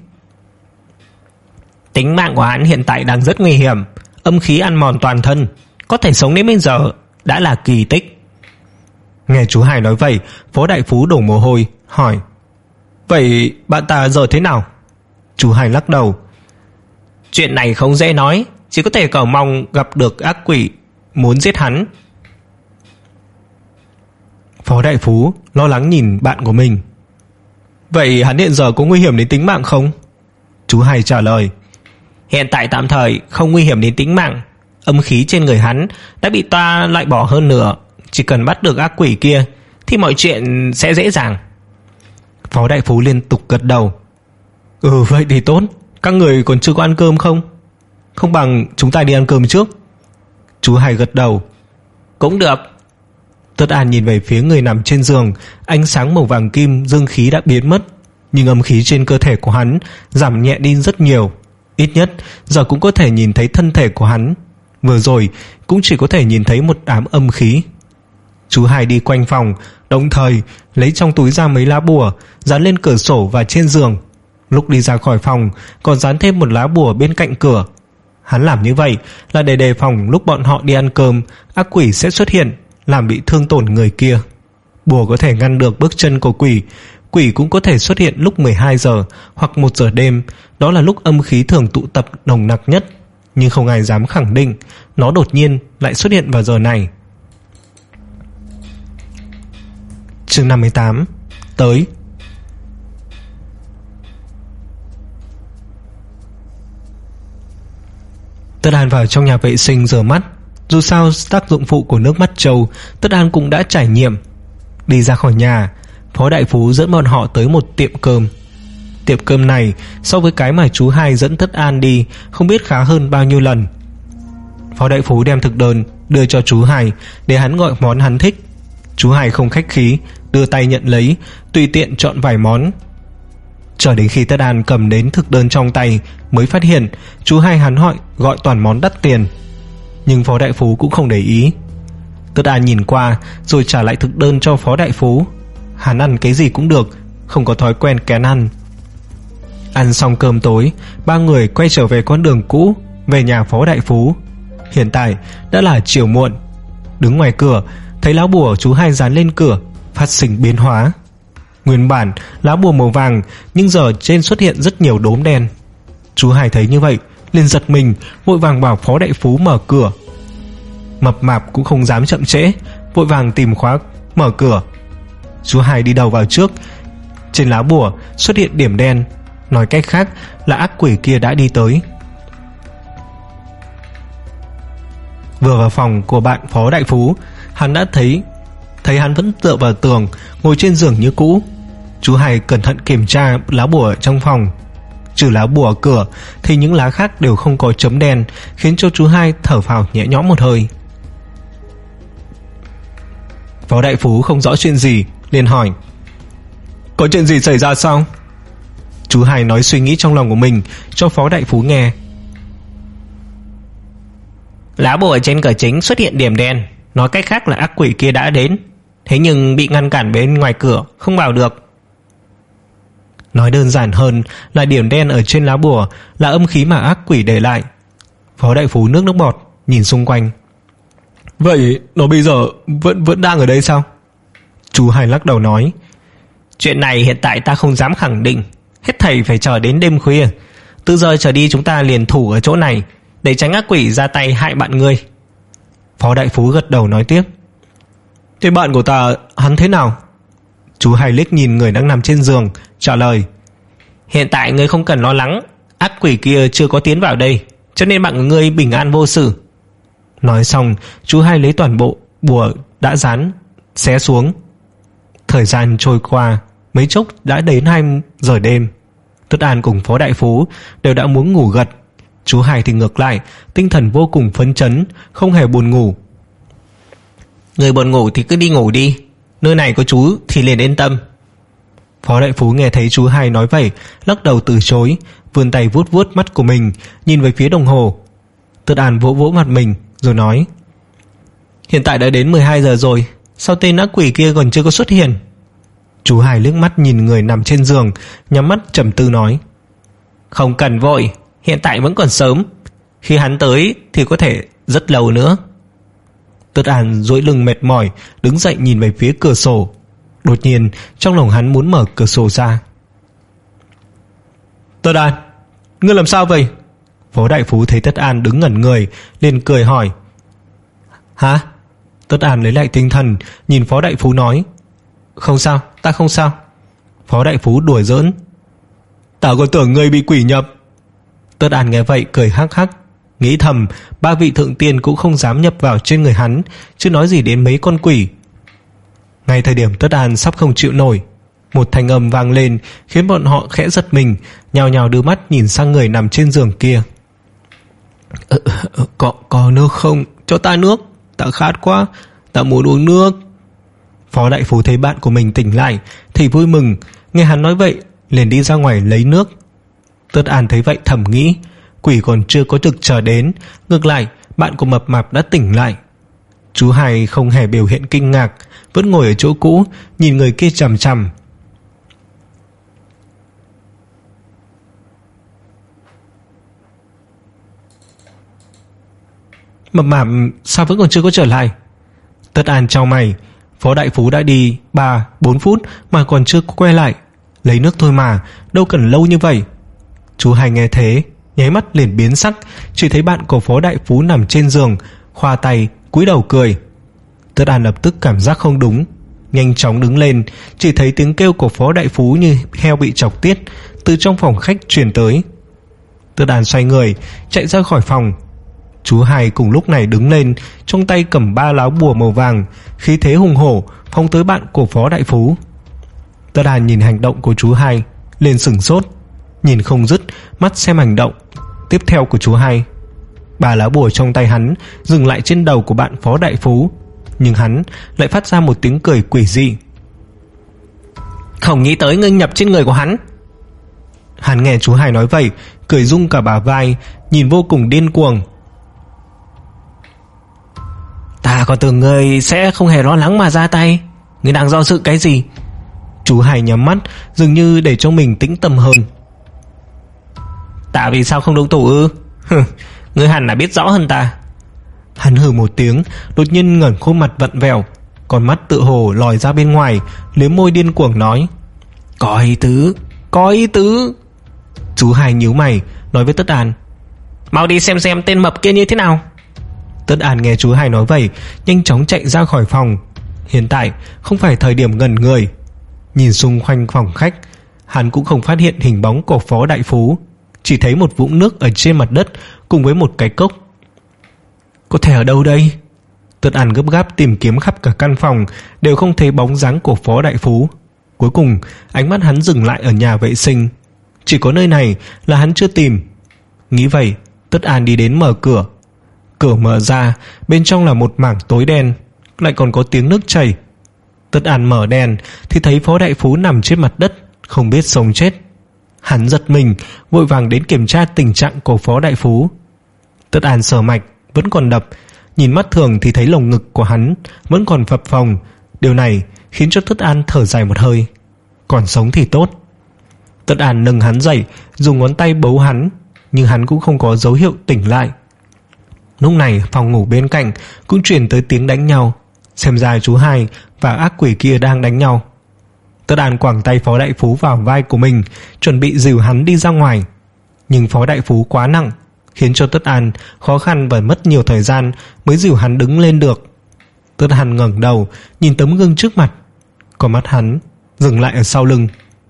[SPEAKER 1] Tính mạng của hắn hiện tại đang rất nguy hiểm, âm khí ăn mòn toàn thân, có thể sống đến bây giờ đã là kỳ tích. Nghe chú Hải nói vậy, Phó Đại Phú đổ mồ hôi, hỏi. Vậy bạn ta giờ thế nào? Chú Hải lắc đầu. Chuyện này không dễ nói, chỉ có thể cầu mong gặp được ác quỷ muốn giết hắn. Phó Đại Phú lo lắng nhìn bạn của mình. Vậy hắn hiện giờ có nguy hiểm đến tính mạng không? Chú Hải trả lời. Hiện tại tạm thời không nguy hiểm đến tính mạng. Âm khí trên người hắn đã bị ta loại bỏ hơn nửa, chỉ cần bắt được ác quỷ kia thì mọi chuyện sẽ dễ dàng. Phó Đại Phú liên tục gật đầu. Ừ vậy thì tốt. Các người còn chưa có ăn cơm không? Không bằng chúng ta đi ăn cơm trước. Chú Hải gật đầu. Cũng được. Tất An nhìn về phía người nằm trên giường. Ánh sáng màu vàng kim dương khí đã biến mất, nhưng âm khí trên cơ thể của hắn giảm nhẹ đi rất nhiều. Ít nhất giờ cũng có thể nhìn thấy thân thể của hắn. Vừa rồi cũng chỉ có thể nhìn thấy một đám âm khí. Chú Hải đi quanh phòng, đồng thời lấy trong túi ra mấy lá bùa dán lên cửa sổ và trên giường. Lúc đi ra khỏi phòng còn dán thêm một lá bùa bên cạnh cửa. Hắn làm như vậy là để đề phòng lúc bọn họ đi ăn cơm, ác quỷ sẽ xuất hiện làm bị thương tổn người kia. Bùa có thể ngăn được bước chân của quỷ. Quỷ cũng có thể xuất hiện lúc mười hai giờ hoặc một giờ đêm. Đó là lúc âm khí thường tụ tập nồng nặc nhất, nhưng không ai dám khẳng định nó đột nhiên lại xuất hiện vào giờ này. Chương năm mươi tám. Tới. Tất An vào trong nhà vệ sinh rửa mắt. Dù sao tác dụng phụ của nước mắt trâu Tất An cũng đã trải nghiệm. Đi ra khỏi nhà, Phó Đại Phú dẫn bọn họ tới một tiệm cơm. Tiệm cơm này so với cái mà chú Hai dẫn Tất An đi không biết khá hơn bao nhiêu lần. Phó Đại Phú đem thực đơn đưa cho chú Hai để hắn gọi món hắn thích. Chú Hai không khách khí, đưa tay nhận lấy, tùy tiện chọn vài món. Chờ đến khi Tất An cầm đến thực đơn trong tay mới phát hiện chú Hai hắn hỏi gọi toàn món đắt tiền. Nhưng Phó Đại Phú cũng không để ý. Tất An nhìn qua rồi trả lại thực đơn cho Phó Đại Phú. Hắn ăn cái gì cũng được, không có thói quen kén ăn. Ăn xong cơm tối, ba người quay trở về con đường cũ, về nhà Phó Đại Phú. Hiện tại đã là chiều muộn. Đứng ngoài cửa thấy lá bùa chú Hai dán lên cửa phát sinh biến hóa. Nguyên bản lá bùa màu vàng, nhưng giờ trên xuất hiện rất nhiều đốm đen. Chú Hai thấy như vậy liền giật mình, vội vàng bảo Phó Đại Phú mở cửa. Mập mạp cũng không dám chậm trễ, vội vàng tìm khóa mở cửa. Chú Hai đi đầu vào trước. Trên lá bùa xuất hiện điểm đen, nói cách khác là ác quỷ kia đã đi tới. Vừa vào phòng của bạn Phó Đại Phú, hắn đã thấy Thấy hắn vẫn tựa vào tường, ngồi trên giường như cũ. Chú Hai cẩn thận kiểm tra lá bùa trong phòng. Trừ lá bùa ở cửa thì những lá khác đều không có chấm đen, khiến cho chú hai thở phào nhẹ nhõm một hơi. Phó đại phú không rõ chuyện gì, liền hỏi: có chuyện gì xảy ra sao? Chú hai nói suy nghĩ trong lòng của mình cho phó đại phú nghe. Lá bùa trên cửa chính xuất hiện điểm đen, nói cách khác là ác quỷ kia đã đến, thế nhưng bị ngăn cản bên ngoài cửa, không vào được. Nói đơn giản hơn là điểm đen ở trên lá bùa là âm khí mà ác quỷ để lại. Phó đại phú nước nước bọt, nhìn xung quanh. Vậy nó bây giờ vẫn vẫn đang ở đây sao? Chú hai lắc đầu nói: chuyện này hiện tại ta không dám khẳng định, hết thảy phải chờ đến đêm khuya. Từ giờ trở đi chúng ta liền thủ ở chỗ này, để tránh ác quỷ ra tay hại bạn ngươi. Phó đại phú gật đầu nói tiếp: thế bạn của ta hắn thế nào? Chú hai liếc nhìn người đang nằm trên giường, trả lời: hiện tại ngươi không cần lo lắng, ác quỷ kia chưa có tiến vào đây, cho nên bạn của ngươi bình an vô sự. Nói xong, chú hai lấy toàn bộ bùa đã dán xé xuống. Thời gian trôi qua, mấy chốc đã đến hai giờ đêm. Tất An cùng Phó đại phú đều đã muốn ngủ gật. Chú hai thì ngược lại, tinh thần vô cùng phấn chấn, không hề buồn ngủ. Người buồn ngủ thì cứ đi ngủ đi, nơi này có chú thì liền yên tâm. Phó đại phú nghe thấy chú hai nói vậy, lắc đầu từ chối, vươn tay vuốt vuốt mắt của mình, nhìn về phía đồng hồ. Tất An vỗ vỗ mặt mình rồi nói: hiện tại đã đến mười hai giờ rồi, sao tên ác quỷ kia còn chưa có xuất hiện? Chú hai liếc mắt nhìn người nằm trên giường, nhắm mắt trầm tư nói: không cần vội, hiện tại vẫn còn sớm, khi hắn tới thì có thể rất lâu nữa. Tất An duỗi lưng mệt mỏi, đứng dậy nhìn về phía cửa sổ. Đột nhiên trong lòng hắn muốn mở cửa sổ ra. Tất An, ngươi làm sao vậy? Phó đại phú thấy Tất An đứng ngẩn người, liền cười hỏi: hả? Tất An lấy lại tinh thần, nhìn Phó đại phú nói: không sao, ta không sao. Phó đại phú đùa giỡn: ta còn tưởng ngươi bị quỷ nhập. Tất An nghe vậy cười hắc hắc, nghĩ thầm ba vị thượng tiên cũng không dám nhập vào trên người hắn, chứ nói gì đến mấy con quỷ. Ngay thời điểm Tất An sắp không chịu nổi, một thanh âm vang lên khiến bọn họ khẽ giật mình, nhào nhào đưa mắt nhìn sang người nằm trên giường kia. ờ, ờ, có, có nước không? Cho ta nước, ta khát quá, ta muốn uống nước. Phó đại phú thấy bạn của mình tỉnh lại thì vui mừng, nghe hắn nói vậy liền đi ra ngoài lấy nước. Tất An thấy vậy thầm nghĩ, quỷ còn chưa có thực chờ đến, ngược lại bạn của mập mạp đã tỉnh lại. Chú hai không hề biểu hiện kinh ngạc, vẫn ngồi ở chỗ cũ nhìn người kia chằm chằm. Mập mạp sao vẫn còn chưa có trở lại? Tất An chau mày, Phó đại phú đã đi ba bốn phút mà còn chưa quay lại. Lấy nước thôi mà, đâu cần lâu như vậy. Chú hai nghe thế, nháy mắt liền biến sắc, chỉ thấy bạn của Phó đại phú nằm trên giường, khoa tay cúi đầu cười. Tất An lập tức cảm giác không đúng, nhanh chóng đứng lên, chỉ thấy tiếng kêu của Phó đại phú như heo bị chọc tiết từ trong phòng khách truyền tới. Tất An xoay người chạy ra khỏi phòng. Chú hai cùng lúc này đứng lên, trong tay cầm ba lá bùa màu vàng, khí thế hùng hổ phóng tới bạn của Phó đại phú. Tất An nhìn hành động của chú hai liền sửng sốt, nhìn không dứt mắt xem hành động tiếp theo của chú hai. Ba lá bùa trong tay hắn dừng lại trên đầu của bạn Phó đại phú, nhưng hắn lại phát ra một tiếng cười quỷ dị. Không nghĩ tới ngươi nhập trên người của hắn. Hắn nghe chú hai nói vậy, cười rung cả bả vai, nhìn vô cùng điên cuồng. Ta còn tưởng ngươi sẽ không hề lo lắng mà ra tay, ngươi đang do dự cái gì? Chú hai nhắm mắt, dường như để cho mình tĩnh tâm hơn. Ta vì sao không động thủ ư? Ngươi hẳn là biết rõ hơn ta. Hắn hừ một tiếng, đột nhiên ngẩng khuôn mặt vặn vẹo, con mắt tự hồ lòi ra bên ngoài, liếm môi điên cuồng nói: có ý tứ, có ý tứ. Chú hai nhíu mày, nói với Tất An: mau đi xem xem tên mập kia như thế nào. Tất An nghe chú hai nói vậy, nhanh chóng chạy ra khỏi phòng. Hiện tại không phải thời điểm ngẩn người. Nhìn xung quanh phòng khách, hắn cũng không phát hiện hình bóng của Phó đại phú, chỉ thấy một vũng nước ở trên mặt đất cùng với một cái cốc. Có thể ở đâu đây? Tất An gấp gáp tìm kiếm khắp cả căn phòng, đều không thấy bóng dáng của Phó đại phú. Cuối cùng ánh mắt hắn dừng lại ở nhà vệ sinh. Chỉ có nơi này là hắn chưa tìm. Nghĩ vậy, Tất An đi đến mở cửa. Cửa mở ra, bên trong là một mảng tối đen, lại còn có tiếng nước chảy. Tất An mở đèn thì thấy Phó Đại Phú nằm trên mặt đất, không biết sống chết. Hắn giật mình, vội vàng đến kiểm tra tình trạng của Phó Đại Phú. Tất An sờ mạch vẫn còn đập, nhìn mắt thường thì thấy lồng ngực của hắn vẫn còn phập phồng. Điều này khiến cho Tất An thở dài một hơi. Còn sống thì tốt. Tất An nâng hắn dậy, dùng ngón tay bấu hắn, nhưng hắn cũng không có dấu hiệu tỉnh lại. Lúc này phòng ngủ bên cạnh cũng truyền tới tiếng đánh nhau. Xem ra chú Hai và ác quỷ kia đang đánh nhau. Tất An quẳng tay Phó Đại Phú vào vai của mình, chuẩn bị dìu hắn đi ra ngoài. Nhưng Phó Đại Phú quá nặng, khiến cho Tất An khó khăn và mất nhiều thời gian mới dìu hắn đứng lên được. Tất An ngẩng đầu nhìn tấm gương trước mặt, còn mắt hắn dừng lại ở sau lưng.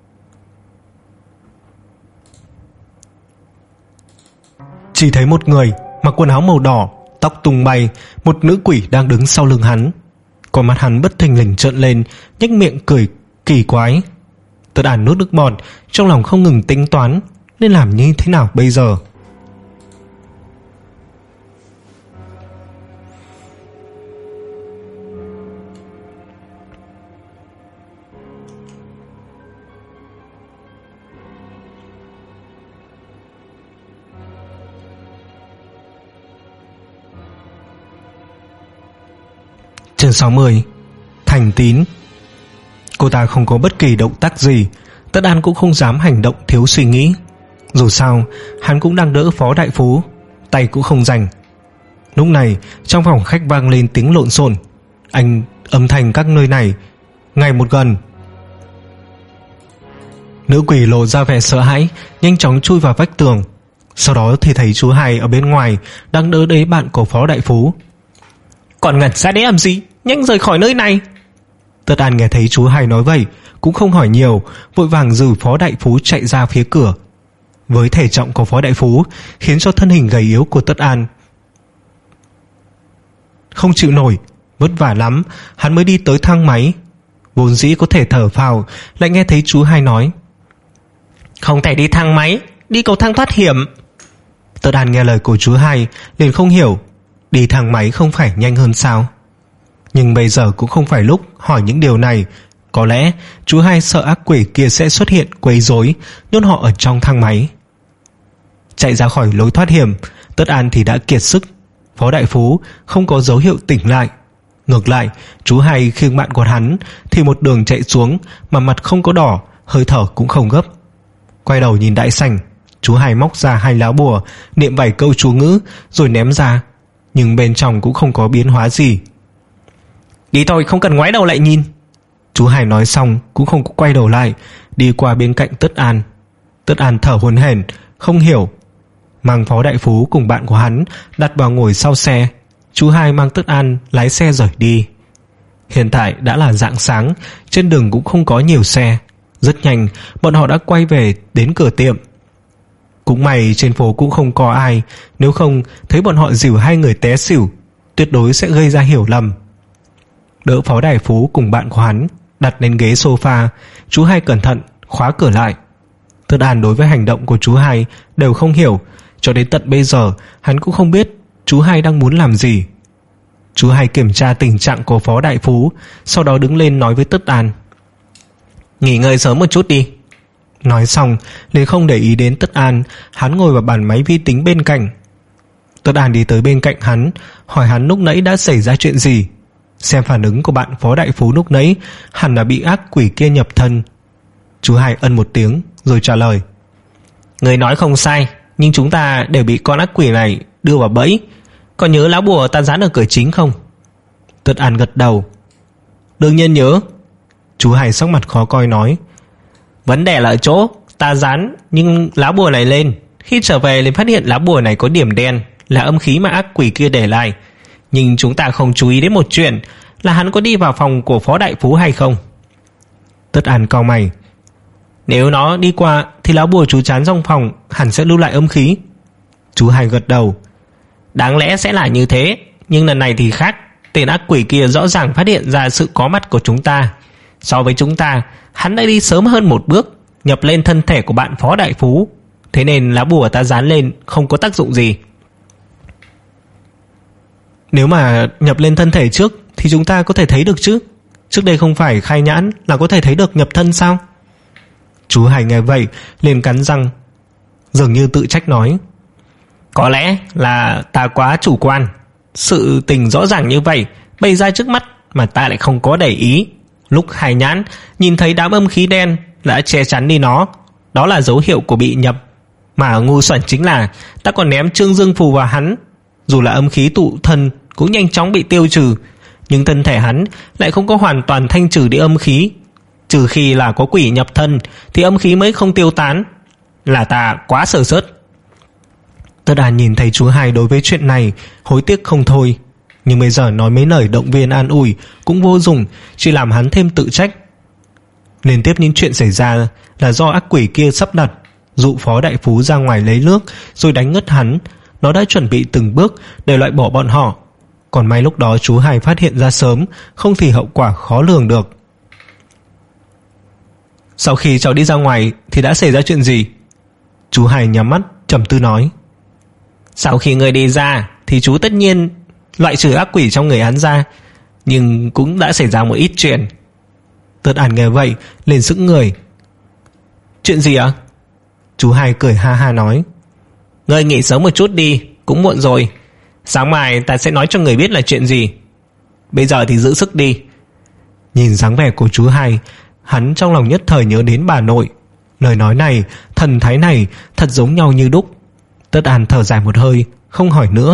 [SPEAKER 1] Chỉ thấy một người mặc quần áo màu đỏ, tóc tung bay, một nữ quỷ đang đứng sau lưng hắn. Còn mắt hắn bất thình lình trợn lên, nhếch miệng cười kỳ quái. Tất An nuốt nước bọt, trong lòng không ngừng tính toán nên làm như thế nào bây giờ. Chương sáu mươi. Thành tín. Cô ta không có bất kỳ động tác gì, Tất An cũng không dám hành động thiếu suy nghĩ. Dù sao hắn cũng đang đỡ Phó Đại Phú, tay cũng không rảnh. Lúc này trong phòng khách vang lên tiếng lộn xộn, anh âm thanh các nơi này ngày một gần. Nữ quỷ lộ ra vẻ sợ hãi, nhanh chóng chui vào vách tường. Sau đó thì thấy chú Hai ở bên ngoài đang đỡ lấy bạn của Phó Đại Phú. Còn ngẩn ra đấy làm gì, nhanh rời khỏi nơi này. Tất An nghe thấy chú Hai nói vậy cũng không hỏi nhiều, vội vàng dìu Phó Đại Phú chạy ra phía cửa. Với thể trọng của Phó Đại Phú khiến cho thân hình gầy yếu của Tất An không chịu nổi, vất vả lắm hắn mới đi tới thang máy. Vốn dĩ có thể thở phào, lại nghe thấy chú Hai nói không thể đi thang máy, đi cầu thang thoát hiểm. Tất An nghe lời của chú Hai liền không hiểu, đi thang máy không phải nhanh hơn sao? Nhưng bây giờ cũng không phải lúc hỏi những điều này. Có lẽ chú Hai sợ ác quỷ kia sẽ xuất hiện quấy rối, nhốt họ ở trong thang máy. Chạy ra khỏi lối thoát hiểm, Tất An thì đã kiệt sức. Phó Đại Phú không có dấu hiệu tỉnh lại. Ngược lại, chú Hai khiêng bạn của hắn thì một đường chạy xuống mà mặt không có đỏ, hơi thở cũng không gấp. Quay đầu nhìn đại sảnh, chú Hai móc ra hai lá bùa, niệm vài câu chú ngữ rồi ném ra, nhưng bên trong cũng không có biến hóa gì. Đi thôi, không cần ngoái đầu lại nhìn. Chú Hai nói xong cũng không có quay đầu lại, đi qua bên cạnh Tất An. Tất An thở hổn hển, không hiểu, mang Phó Đại Phú cùng bạn của hắn đặt vào ngồi sau xe. Chú Hai mang Tất An lái xe rời đi. Hiện tại đã là rạng sáng, trên đường cũng không có nhiều xe. Rất nhanh bọn họ đã quay về đến cửa tiệm. Cũng may trên phố cũng không có ai, nếu không thấy bọn họ dìu hai người té xỉu, tuyệt đối sẽ gây ra hiểu lầm. Đỡ Phó Đại Phú cùng bạn của hắn đặt lên ghế sofa, chú Hai cẩn thận khóa cửa lại. Tất An đối với hành động của chú Hai đều không hiểu, cho đến tận bây giờ hắn cũng không biết chú Hai đang muốn làm gì. Chú Hai kiểm tra tình trạng của Phó Đại Phú, sau đó đứng lên nói với Tất An: nghỉ ngơi sớm một chút đi. Nói xong liền không để ý đến Tất An, hắn ngồi vào bàn máy vi tính bên cạnh. Tất An đi tới bên cạnh hắn, hỏi hắn lúc nãy đã xảy ra chuyện gì. Xem phản ứng của bạn Phó Đại Phú lúc nãy, hẳn là bị ác quỷ kia nhập thân. Chú Hai ân một tiếng rồi trả lời: người nói không sai, nhưng chúng ta đều bị con ác quỷ này đưa vào bẫy. Còn nhớ lá bùa ta dán ở cửa chính không? Tất An gật đầu: đương nhiên nhớ. Chú Hai sắc mặt khó coi nói: vấn đề là ở chỗ ta dán nhưng lá bùa này lên, khi trở về liền phát hiện lá bùa này có điểm đen, là âm khí mà ác quỷ kia để lại. Nhưng chúng ta không chú ý đến một chuyện, là hắn có đi vào phòng của Phó Đại Phú hay không. Tất An cau mày: nếu nó đi qua thì lá bùa chú chán trong phòng hẳn sẽ lưu lại âm khí. Chú Hai gật đầu: đáng lẽ sẽ là như thế, nhưng lần này thì khác. Tên ác quỷ kia rõ ràng phát hiện ra sự có mặt của chúng ta. So với chúng ta, hắn đã đi sớm hơn một bước,
[SPEAKER 2] nhập lên thân thể của bạn Phó đại phú, thế nên lá bùa ta dán lên không có tác dụng gì.
[SPEAKER 1] Nếu mà nhập lên thân thể trước thì chúng ta có thể thấy được chứ? Trước đây không phải khai nhãn là có thể thấy được nhập thân sao? Chú Hải nghe vậy liền cắn răng, dường như tự trách nói:
[SPEAKER 2] Có lẽ là ta quá chủ quan. Sự tình rõ ràng như vậy bày ra trước mắt mà ta lại không có để ý. Lúc khai nhãn nhìn thấy đám âm khí đen đã che chắn đi nó, đó là dấu hiệu của bị nhập. Mà ngu xuẩn chính là ta còn ném Trương Dương phù vào hắn. Dù là âm khí tụ thân cũng nhanh chóng bị tiêu trừ, nhưng thân thể hắn lại không có hoàn toàn thanh trừ đi âm khí. Trừ khi là có quỷ nhập thân thì âm khí mới không tiêu tán. Là ta quá sơ sớt.
[SPEAKER 1] Tất An nhìn thấy chú Hai đối với chuyện này hối tiếc không thôi, nhưng bây giờ nói mấy lời động viên an ủi cũng vô dụng, chỉ làm hắn thêm tự trách. Liên tiếp những chuyện xảy ra là do ác quỷ kia sắp đặt, dụ Phó đại phú ra ngoài lấy nước rồi đánh ngất hắn. Nó đã chuẩn bị từng bước để loại bỏ bọn họ. Còn may lúc đó chú Hai phát hiện ra sớm, không thì hậu quả khó lường được. Sau khi cháu đi ra ngoài thì đã xảy ra chuyện gì? Chú Hai nhắm mắt trầm tư nói:
[SPEAKER 2] Sau khi người đi ra thì chú tất nhiên loại trừ ác quỷ trong người hắn ra, nhưng cũng đã xảy ra một ít chuyện.
[SPEAKER 1] Tất An nghe vậy liền sững người. Chuyện gì ạ? Chú Hai cười ha ha nói:
[SPEAKER 2] Ngươi nghỉ sớm một chút đi, cũng muộn rồi. Sáng mai ta sẽ nói cho người biết là chuyện gì. Bây giờ thì giữ sức đi.
[SPEAKER 1] Nhìn dáng vẻ của chú Hai, hắn trong lòng nhất thời nhớ đến bà nội. Lời nói này, thần thái này thật giống nhau như đúc. Tất An thở dài một hơi, không hỏi nữa.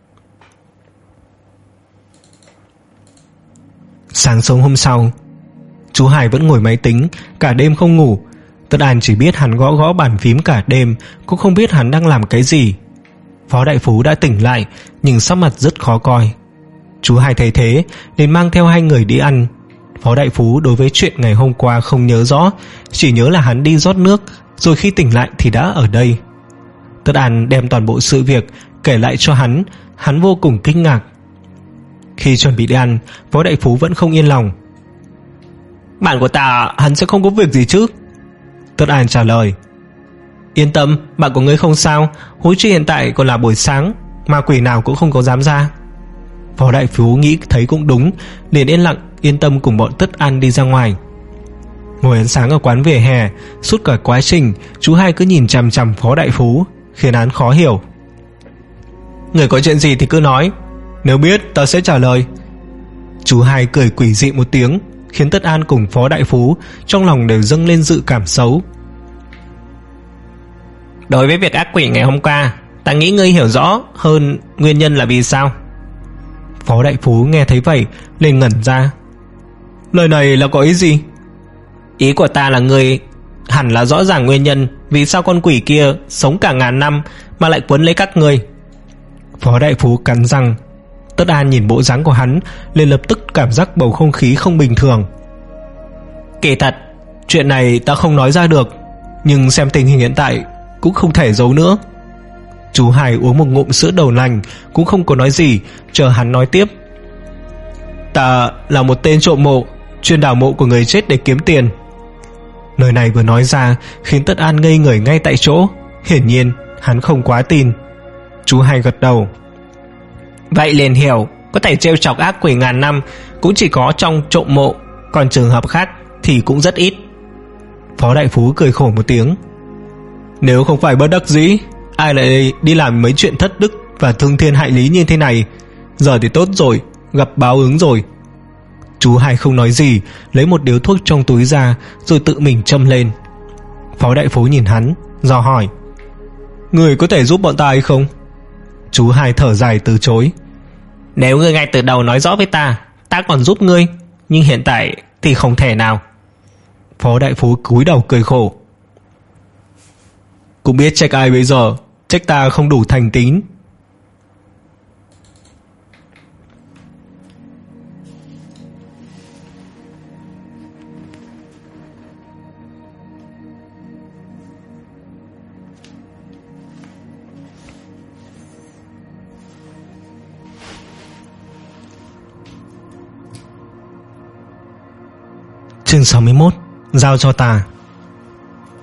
[SPEAKER 1] Sáng sớm hôm sau, chú Hải vẫn ngồi máy tính, cả đêm không ngủ. Tất An chỉ biết hắn gõ gõ bàn phím cả đêm, cũng không biết hắn đang làm cái gì. Phó đại phú đã tỉnh lại, nhưng sắc mặt rất khó coi. Chú Hải thấy thế nên mang theo hai người đi ăn. Phó đại phú đối với chuyện ngày hôm qua không nhớ rõ, chỉ nhớ là hắn đi rót nước, rồi khi tỉnh lại thì đã ở đây. Tất An đem toàn bộ sự việc kể lại cho hắn. Hắn vô cùng kinh ngạc. Khi chuẩn bị đi ăn, Phó đại phú vẫn không yên lòng.
[SPEAKER 2] Bạn của ta hắn sẽ không có việc gì chứ?
[SPEAKER 1] Tất An trả lời:
[SPEAKER 2] Yên tâm, bạn của ngươi không sao. Huống chi hiện tại còn là buổi sáng, ma quỷ nào cũng không có dám ra.
[SPEAKER 1] Phó đại phú nghĩ thấy cũng đúng, liền yên lặng yên tâm cùng bọn Tất An đi ra ngoài. Ngồi ăn sáng ở quán vỉa hè, suốt cả quá trình chú Hai cứ nhìn chằm chằm Phó đại phú, khiến hắn khó hiểu.
[SPEAKER 2] Người có chuyện gì thì cứ nói, nếu biết ta sẽ trả lời.
[SPEAKER 1] Chú Hai cười quỷ dị một tiếng, khiến Tất An cùng Phó đại phú trong lòng đều dâng lên dự cảm xấu.
[SPEAKER 2] Đối với việc ác quỷ ngày hôm qua, ta nghĩ ngươi hiểu rõ hơn nguyên nhân là vì sao.
[SPEAKER 1] Phó đại phú nghe thấy vậy liền ngẩn ra. Lời này là có ý gì?
[SPEAKER 2] Ý của ta là ngươi hẳn là rõ ràng nguyên nhân vì sao con quỷ kia sống cả ngàn năm mà lại quấn lấy các ngươi.
[SPEAKER 1] Phó đại phú cắn răng. Tất An nhìn bộ dáng của hắn liền lập tức cảm giác bầu không khí không bình thường.
[SPEAKER 2] Kỳ thật,
[SPEAKER 1] chuyện này ta không nói ra được, nhưng xem tình hình hiện tại cũng không thể giấu nữa. Chú Hải uống một ngụm sữa đậu nành, cũng không có nói gì, chờ hắn nói tiếp. Ta là một tên trộm mộ, chuyên đào mộ của người chết để kiếm tiền. Lời này vừa nói ra khiến Tất An ngây người ngay tại chỗ. Hiển nhiên hắn không quá tin. Chú Hải gật đầu.
[SPEAKER 2] Vậy liền hiểu, có thể trêu chọc ác quỷ ngàn năm cũng chỉ có trong trộm mộ, còn trường hợp khác thì cũng rất ít.
[SPEAKER 1] Phó đại phú cười khổ một tiếng. Nếu không phải bất đắc dĩ, ai lại đi làm mấy chuyện thất đức và thương thiên hại lý như thế này. Giờ thì tốt rồi, gặp báo ứng rồi. Chú Hai không nói gì, lấy một điếu thuốc trong túi ra rồi tự mình châm lên. Phó đại phú nhìn hắn, dò hỏi: Người có thể giúp bọn ta hay không? Chú Hai thở dài từ chối.
[SPEAKER 2] Nếu ngươi ngay từ đầu nói rõ với ta, ta còn giúp ngươi, nhưng hiện tại thì không thể nào.
[SPEAKER 1] Phó đại phú cúi đầu cười khổ. Cũng biết trách ai bây giờ, trách ta không đủ thành tín. Chương sáu mươi mốt. Giao cho ta.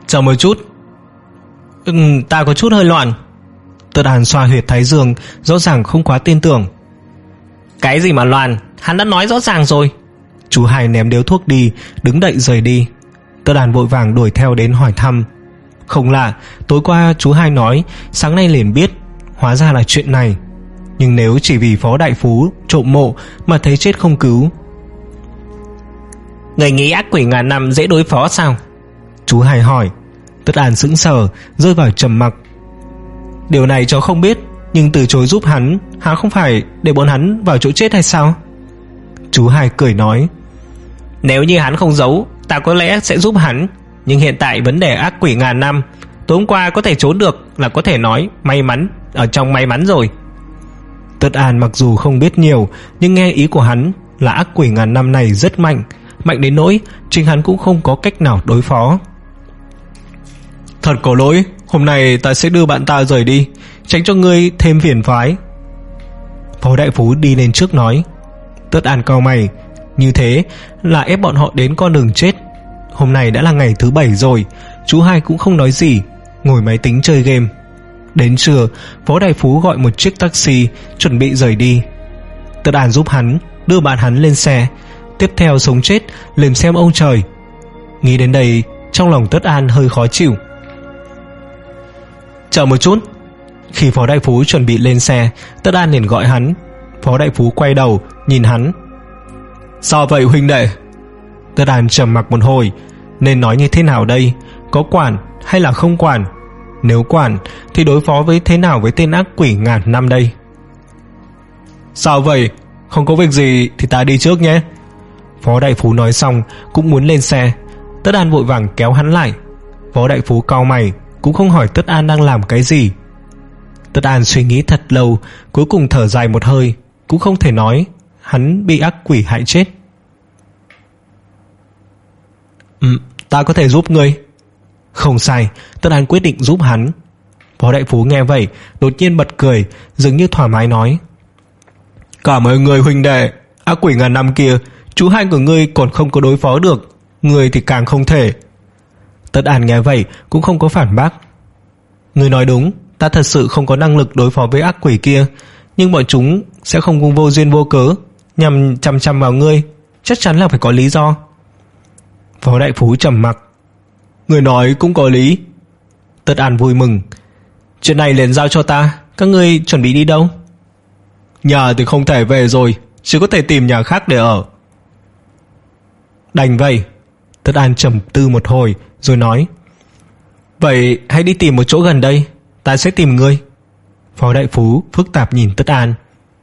[SPEAKER 1] Chờ một chút. Ừ, ta có chút hơi loạn. Tất An xoa huyệt thái dương, rõ ràng không quá tin tưởng.
[SPEAKER 2] Cái gì mà loạn, hắn đã nói rõ ràng rồi.
[SPEAKER 1] Chú Hai ném điếu thuốc đi, đứng dậy rời đi. Tất An vội vàng đuổi theo đến hỏi thăm. Không lạ, tối qua chú Hai nói, sáng nay liền biết, hóa ra là chuyện này. Nhưng nếu chỉ vì Phó đại phú trộm mộ mà thấy chết không cứu.
[SPEAKER 2] Người nghĩ ác quỷ ngàn năm dễ đối phó sao?
[SPEAKER 1] Chú Hai hỏi. Tất An sững sờ, rơi vào trầm mặc. Điều này cháu không biết, nhưng từ chối giúp hắn, há không phải để bọn hắn vào chỗ chết hay sao? Chú Hai cười nói.
[SPEAKER 2] Nếu như hắn không giấu, ta có lẽ sẽ giúp hắn. Nhưng hiện tại vấn đề ác quỷ ngàn năm, tối hôm qua có thể trốn được là có thể nói may mắn ở trong may mắn rồi.
[SPEAKER 1] Tất An mặc dù không biết nhiều, nhưng nghe ý của hắn là ác quỷ ngàn năm này rất mạnh, mạnh đến nỗi chính hắn cũng không có cách nào đối phó. Thật có lỗi, hôm nay ta sẽ đưa bạn ta rời đi, tránh cho ngươi thêm phiền phái. Phó đại phú đi lên trước nói. Tất An cau mày, như thế là ép bọn họ đến con đường chết. Hôm nay đã là ngày thứ bảy rồi. Chú Hai cũng không nói gì, ngồi máy tính chơi game. Đến trưa, Phó đại phú gọi một chiếc taxi chuẩn bị rời đi. Tất An giúp hắn, đưa bạn hắn lên xe. Tiếp theo sống chết liền xem ông trời. Nghĩ đến đây, trong lòng Tất An hơi khó chịu. Chờ một chút. Khi Phó đại phú chuẩn bị lên xe, Tất An liền gọi hắn. Phó đại phú quay đầu nhìn hắn. Sao vậy huynh đệ? Tất An trầm mặc một hồi, nên nói như thế nào đây? Có quản hay là không quản? Nếu quản thì đối phó với thế nào với tên ác quỷ ngàn năm đây? Sao vậy? Không có việc gì thì ta đi trước nhé. Phó đại phú nói xong cũng muốn lên xe. Tất An vội vàng kéo hắn lại. Phó đại phú cau mày, cũng không hỏi Tất An đang làm cái gì. Tất An suy nghĩ thật lâu, cuối cùng thở dài một hơi, cũng không thể nói hắn bị ác quỷ hại chết. Ừ, ta có thể giúp ngươi. Không sai, Tất An quyết định giúp hắn. Phó đại phú nghe vậy đột nhiên bật cười, dường như thoải mái nói. Cảm ơn người huynh đệ. Ác quỷ ngàn năm kia chú Hai của ngươi còn không có đối phó được, ngươi thì càng không thể. Tất An nghe vậy cũng không có phản bác. Ngươi nói đúng, ta thật sự không có năng lực đối phó với ác quỷ kia, nhưng bọn chúng sẽ không cùng vô duyên vô cớ nhằm chằm chằm vào ngươi, chắc chắn là phải có lý do. Phó đại phú trầm mặc. Người nói cũng có lý. Tất An vui mừng. Chuyện này liền giao cho ta. Các ngươi chuẩn bị đi đâu? Nhà thì không thể về rồi, chỉ có thể tìm nhà khác để ở. Đành vậy. Tất An trầm tư một hồi rồi nói. Vậy hãy đi tìm một chỗ gần đây, ta sẽ tìm ngươi. Phó đại phú phức tạp nhìn Tất An.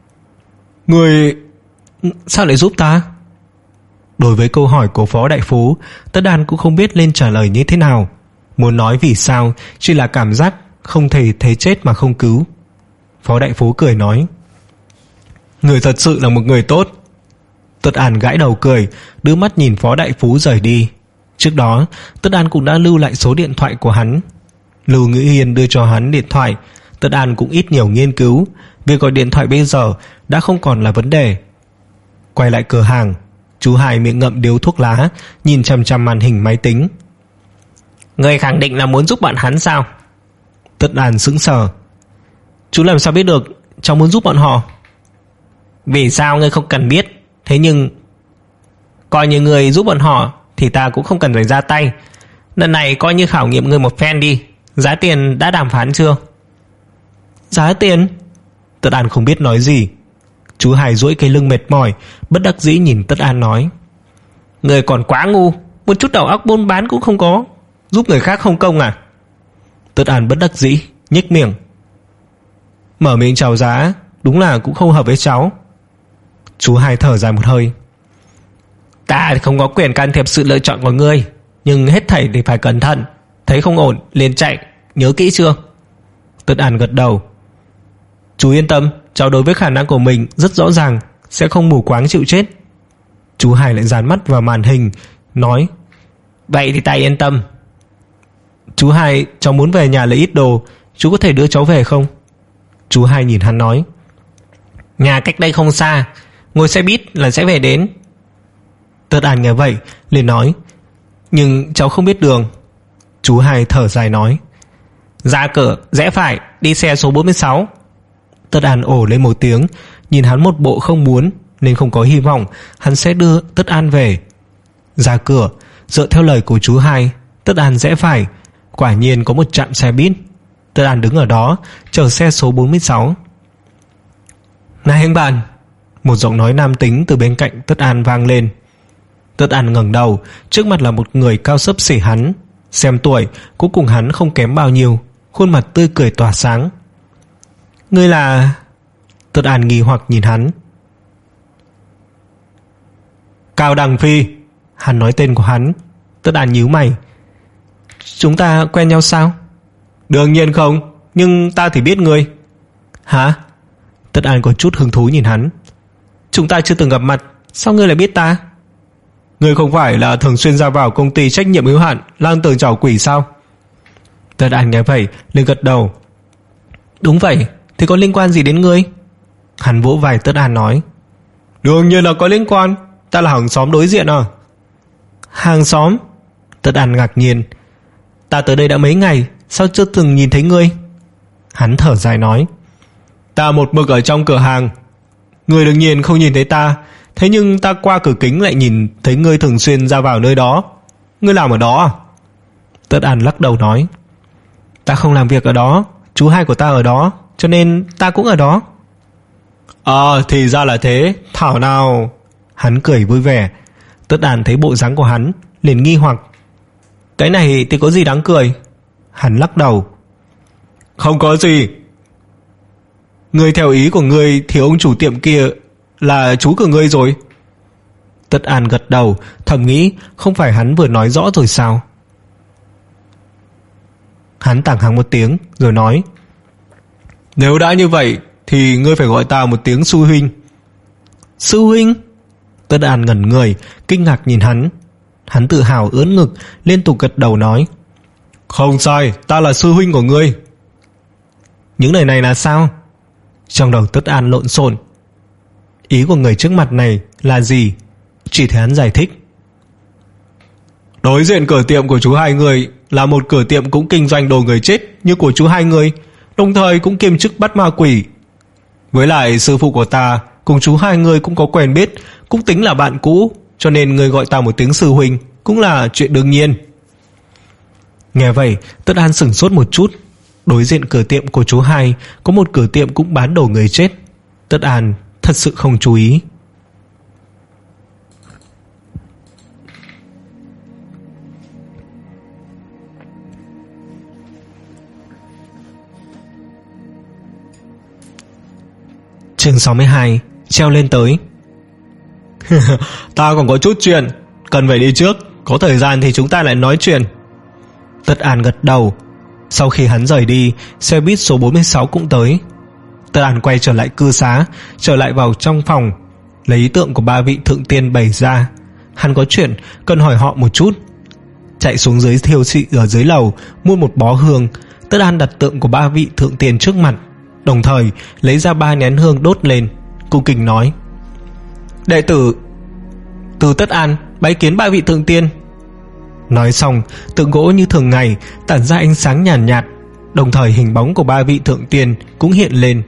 [SPEAKER 1] Ngươi sao lại giúp ta? Đối với câu hỏi của Phó đại phú, Tất An cũng không biết nên trả lời như thế nào. Muốn nói vì sao chỉ là cảm giác không thể thấy chết mà không cứu. Phó đại phú cười nói. Người thật sự là một người tốt. Tất An gãi đầu cười, đưa mắt nhìn Phó đại phú rời đi. Trước đó Tất An cũng đã lưu lại số điện thoại của hắn. Lưu Ngữ Hiên đưa cho hắn điện thoại. Tất An cũng ít nhiều nghiên cứu. Việc gọi điện thoại bây giờ đã không còn là vấn đề. Quay lại cửa hàng, chú Hai miệng ngậm điếu thuốc lá, nhìn chằm chằm màn hình máy tính.
[SPEAKER 2] Người khẳng định là muốn giúp bọn hắn sao?
[SPEAKER 1] Tất An sững sờ. Chú làm sao biết được cháu muốn giúp bọn họ?
[SPEAKER 2] Vì sao ngươi không cần biết? Thế nhưng coi như người giúp bọn họ thì ta cũng không cần phải ra tay. Lần này coi như khảo nghiệm ngươi một phen đi. Giá tiền đã đàm phán chưa?
[SPEAKER 1] Giá tiền? Tất An không biết nói gì. Chú Hai duỗi cái lưng mệt mỏi, bất đắc dĩ nhìn Tất An nói.
[SPEAKER 2] Người còn quá ngu, một chút đầu óc buôn bán cũng không có, giúp người khác không công à?
[SPEAKER 1] Tất An bất đắc dĩ nhếch miệng. Mở miệng chào giá đúng là cũng không hợp với cháu. Chú Hai thở dài một hơi.
[SPEAKER 2] Ta không có quyền can thiệp sự lựa chọn của ngươi, nhưng hết thảy thì phải cẩn thận. Thấy không ổn liền chạy, nhớ kỹ chưa?
[SPEAKER 1] Tất An gật đầu. Chú yên tâm, cháu đối với khả năng của mình rất rõ ràng, sẽ không mù quáng chịu chết. Chú Hai lại dán mắt vào màn hình, nói.
[SPEAKER 2] Vậy thì ta yên tâm.
[SPEAKER 1] Chú Hai, cháu muốn về nhà lấy ít đồ, chú có thể đưa cháu về không? Chú Hai nhìn hắn nói.
[SPEAKER 2] Nhà cách đây không xa, ngồi xe buýt là sẽ về đến.
[SPEAKER 1] Tất An nghe vậy liền nói. Nhưng cháu không biết đường. Chú Hai thở dài nói:
[SPEAKER 2] Ra cửa rẽ phải, đi xe số bốn mươi sáu.
[SPEAKER 1] Tất An ồ lên một tiếng, nhìn hắn một bộ không muốn nên không có hy vọng hắn sẽ đưa Tất An về. Ra cửa, dựa theo lời của chú Hai, Tất An rẽ phải. Quả nhiên có một trạm xe buýt. Tất An đứng ở đó chờ xe số bốn mươi sáu. Này anh bạn, một giọng nói nam tính từ bên cạnh Tất An vang lên. Tất An ngẩng đầu, trước mặt là một người cao xấp xỉ hắn, xem tuổi cũng cùng hắn không kém bao nhiêu, khuôn mặt tươi cười tỏa sáng. Ngươi là... Tất An nghi hoặc nhìn hắn. Cao Đằng Phi. Hắn nói tên của hắn. Tất An nhíu mày. Chúng ta quen nhau sao? Đương nhiên không, nhưng ta thì biết ngươi. Hả? Tất An có chút hứng thú nhìn hắn. Chúng ta chưa từng gặp mặt, sao ngươi lại biết ta? Ngươi không phải là thường xuyên ra vào công ty trách nhiệm hữu hạn Lang Tường Trảo Quỷ sao? Tất An nghe vậy liền gật đầu. Đúng vậy, thì có liên quan gì đến ngươi? Hắn vỗ vai Tất An nói. Đương nhiên là có liên quan, ta là hàng xóm đối diện à. Hàng xóm? Tất An ngạc nhiên. Ta tới đây đã mấy ngày, sao chưa từng nhìn thấy ngươi? Hắn thở dài nói. Ta một mực ở trong cửa hàng, ngươi đương nhiên không nhìn thấy ta, thế nhưng ta qua cửa kính lại nhìn thấy ngươi thường xuyên ra vào nơi đó. Ngươi làm ở đó à? Tất An lắc đầu nói. Ta không làm việc ở đó, chú Hai của ta ở đó, cho nên ta cũng ở đó. Ờ à, thì ra là thế, thảo nào. Hắn cười vui vẻ. Tất An thấy bộ dáng của hắn liền nghi hoặc. Cái này thì có gì đáng cười? Hắn lắc đầu. Không có gì. Ngươi theo ý của ngươi thì ông chủ tiệm kia là chú của ngươi rồi. Tất An gật đầu, thầm nghĩ không phải hắn vừa nói rõ rồi sao. Hắn tảng hắng một tiếng rồi nói. Nếu đã như vậy thì ngươi phải gọi ta một tiếng sư huynh. Sư huynh? Tất An ngẩn người, kinh ngạc nhìn hắn. Hắn tự hào ưỡn ngực, liên tục gật đầu nói. Không sai, ta là sư huynh của ngươi. Những lời này là sao? Trong đầu Tất An lộn xộn. Ý của người trước mặt này là gì? Chỉ thấy hắn giải thích. Đối diện cửa tiệm của chú Hai người là một cửa tiệm cũng kinh doanh đồ người chết như của chú Hai người, đồng thời cũng kiêm chức bắt ma quỷ. Với lại sư phụ của ta cùng chú Hai người cũng có quen biết, cũng tính là bạn cũ, cho nên người gọi ta một tiếng sư huynh cũng là chuyện đương nhiên. Nghe vậy, Tất An sửng sốt một chút. Đối diện cửa tiệm của chú Hai có một cửa tiệm cũng bán đồ người chết. Tất An thật sự không chú ý. Chương sáu mươi hai. Treo lên tới. Ta còn có chút chuyện, cần phải đi trước, có thời gian thì chúng ta lại nói chuyện. Tất An gật đầu. Sau khi hắn rời đi, xe buýt số bốn mươi sáu cũng tới. Tất An quay trở lại cư xá, trở lại vào trong phòng, lấy ý tượng của ba vị thượng tiên bày ra. Hắn có chuyện cần hỏi họ một chút. Chạy xuống dưới thiêu thị ở dưới lầu, mua một bó hương. Tất An đặt tượng của ba vị thượng tiên trước mặt, đồng thời lấy ra ba nén hương đốt lên, cung kính nói. Đệ tử từ Tất An bái kiến ba vị thượng tiên. Nói xong, tượng gỗ như thường ngày tản ra ánh sáng nhàn nhạt, nhạt, đồng thời hình bóng của ba vị thượng tiên cũng hiện lên.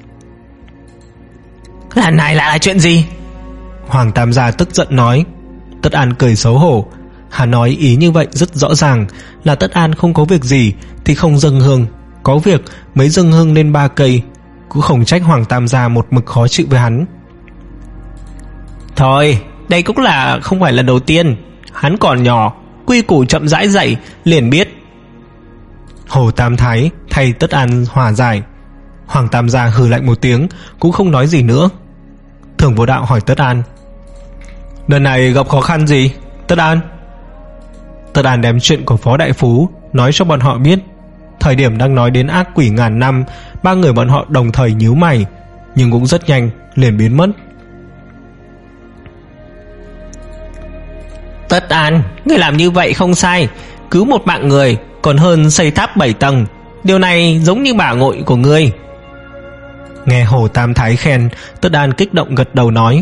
[SPEAKER 1] Lần này lại là chuyện gì? Hoàng Tam Gia tức giận nói. Tất An cười xấu hổ. Hắn nói ý như vậy rất rõ ràng là Tất An không có việc gì thì không dâng hương, có việc mới dâng hương lên ba cây. Cũng không trách Hoàng Tam Gia một mực khó chịu với hắn. Thôi, đây cũng là không phải lần đầu tiên. Hắn còn nhỏ, quy củ chậm rãi dạy liền biết. Hồ Tam Thái thay Tất An hòa giải. Hoàng Tam Gia hừ lạnh một tiếng, cũng không nói gì nữa. Thường Vô Đạo hỏi Tất An. Lần này gặp khó khăn gì, Tất An? Tất An đem chuyện của Phó Đại Phú nói cho bọn họ biết. Thời điểm đang nói đến ác quỷ ngàn năm, ba người bọn họ đồng thời nhíu mày, nhưng cũng rất nhanh liền biến mất. Tất An, ngươi làm như vậy không sai, cứu một mạng người còn hơn xây tháp bảy tầng. Điều này giống như bả ngội của ngươi. Nghe Hồ Tam Thái khen, Tất An kích động gật đầu nói.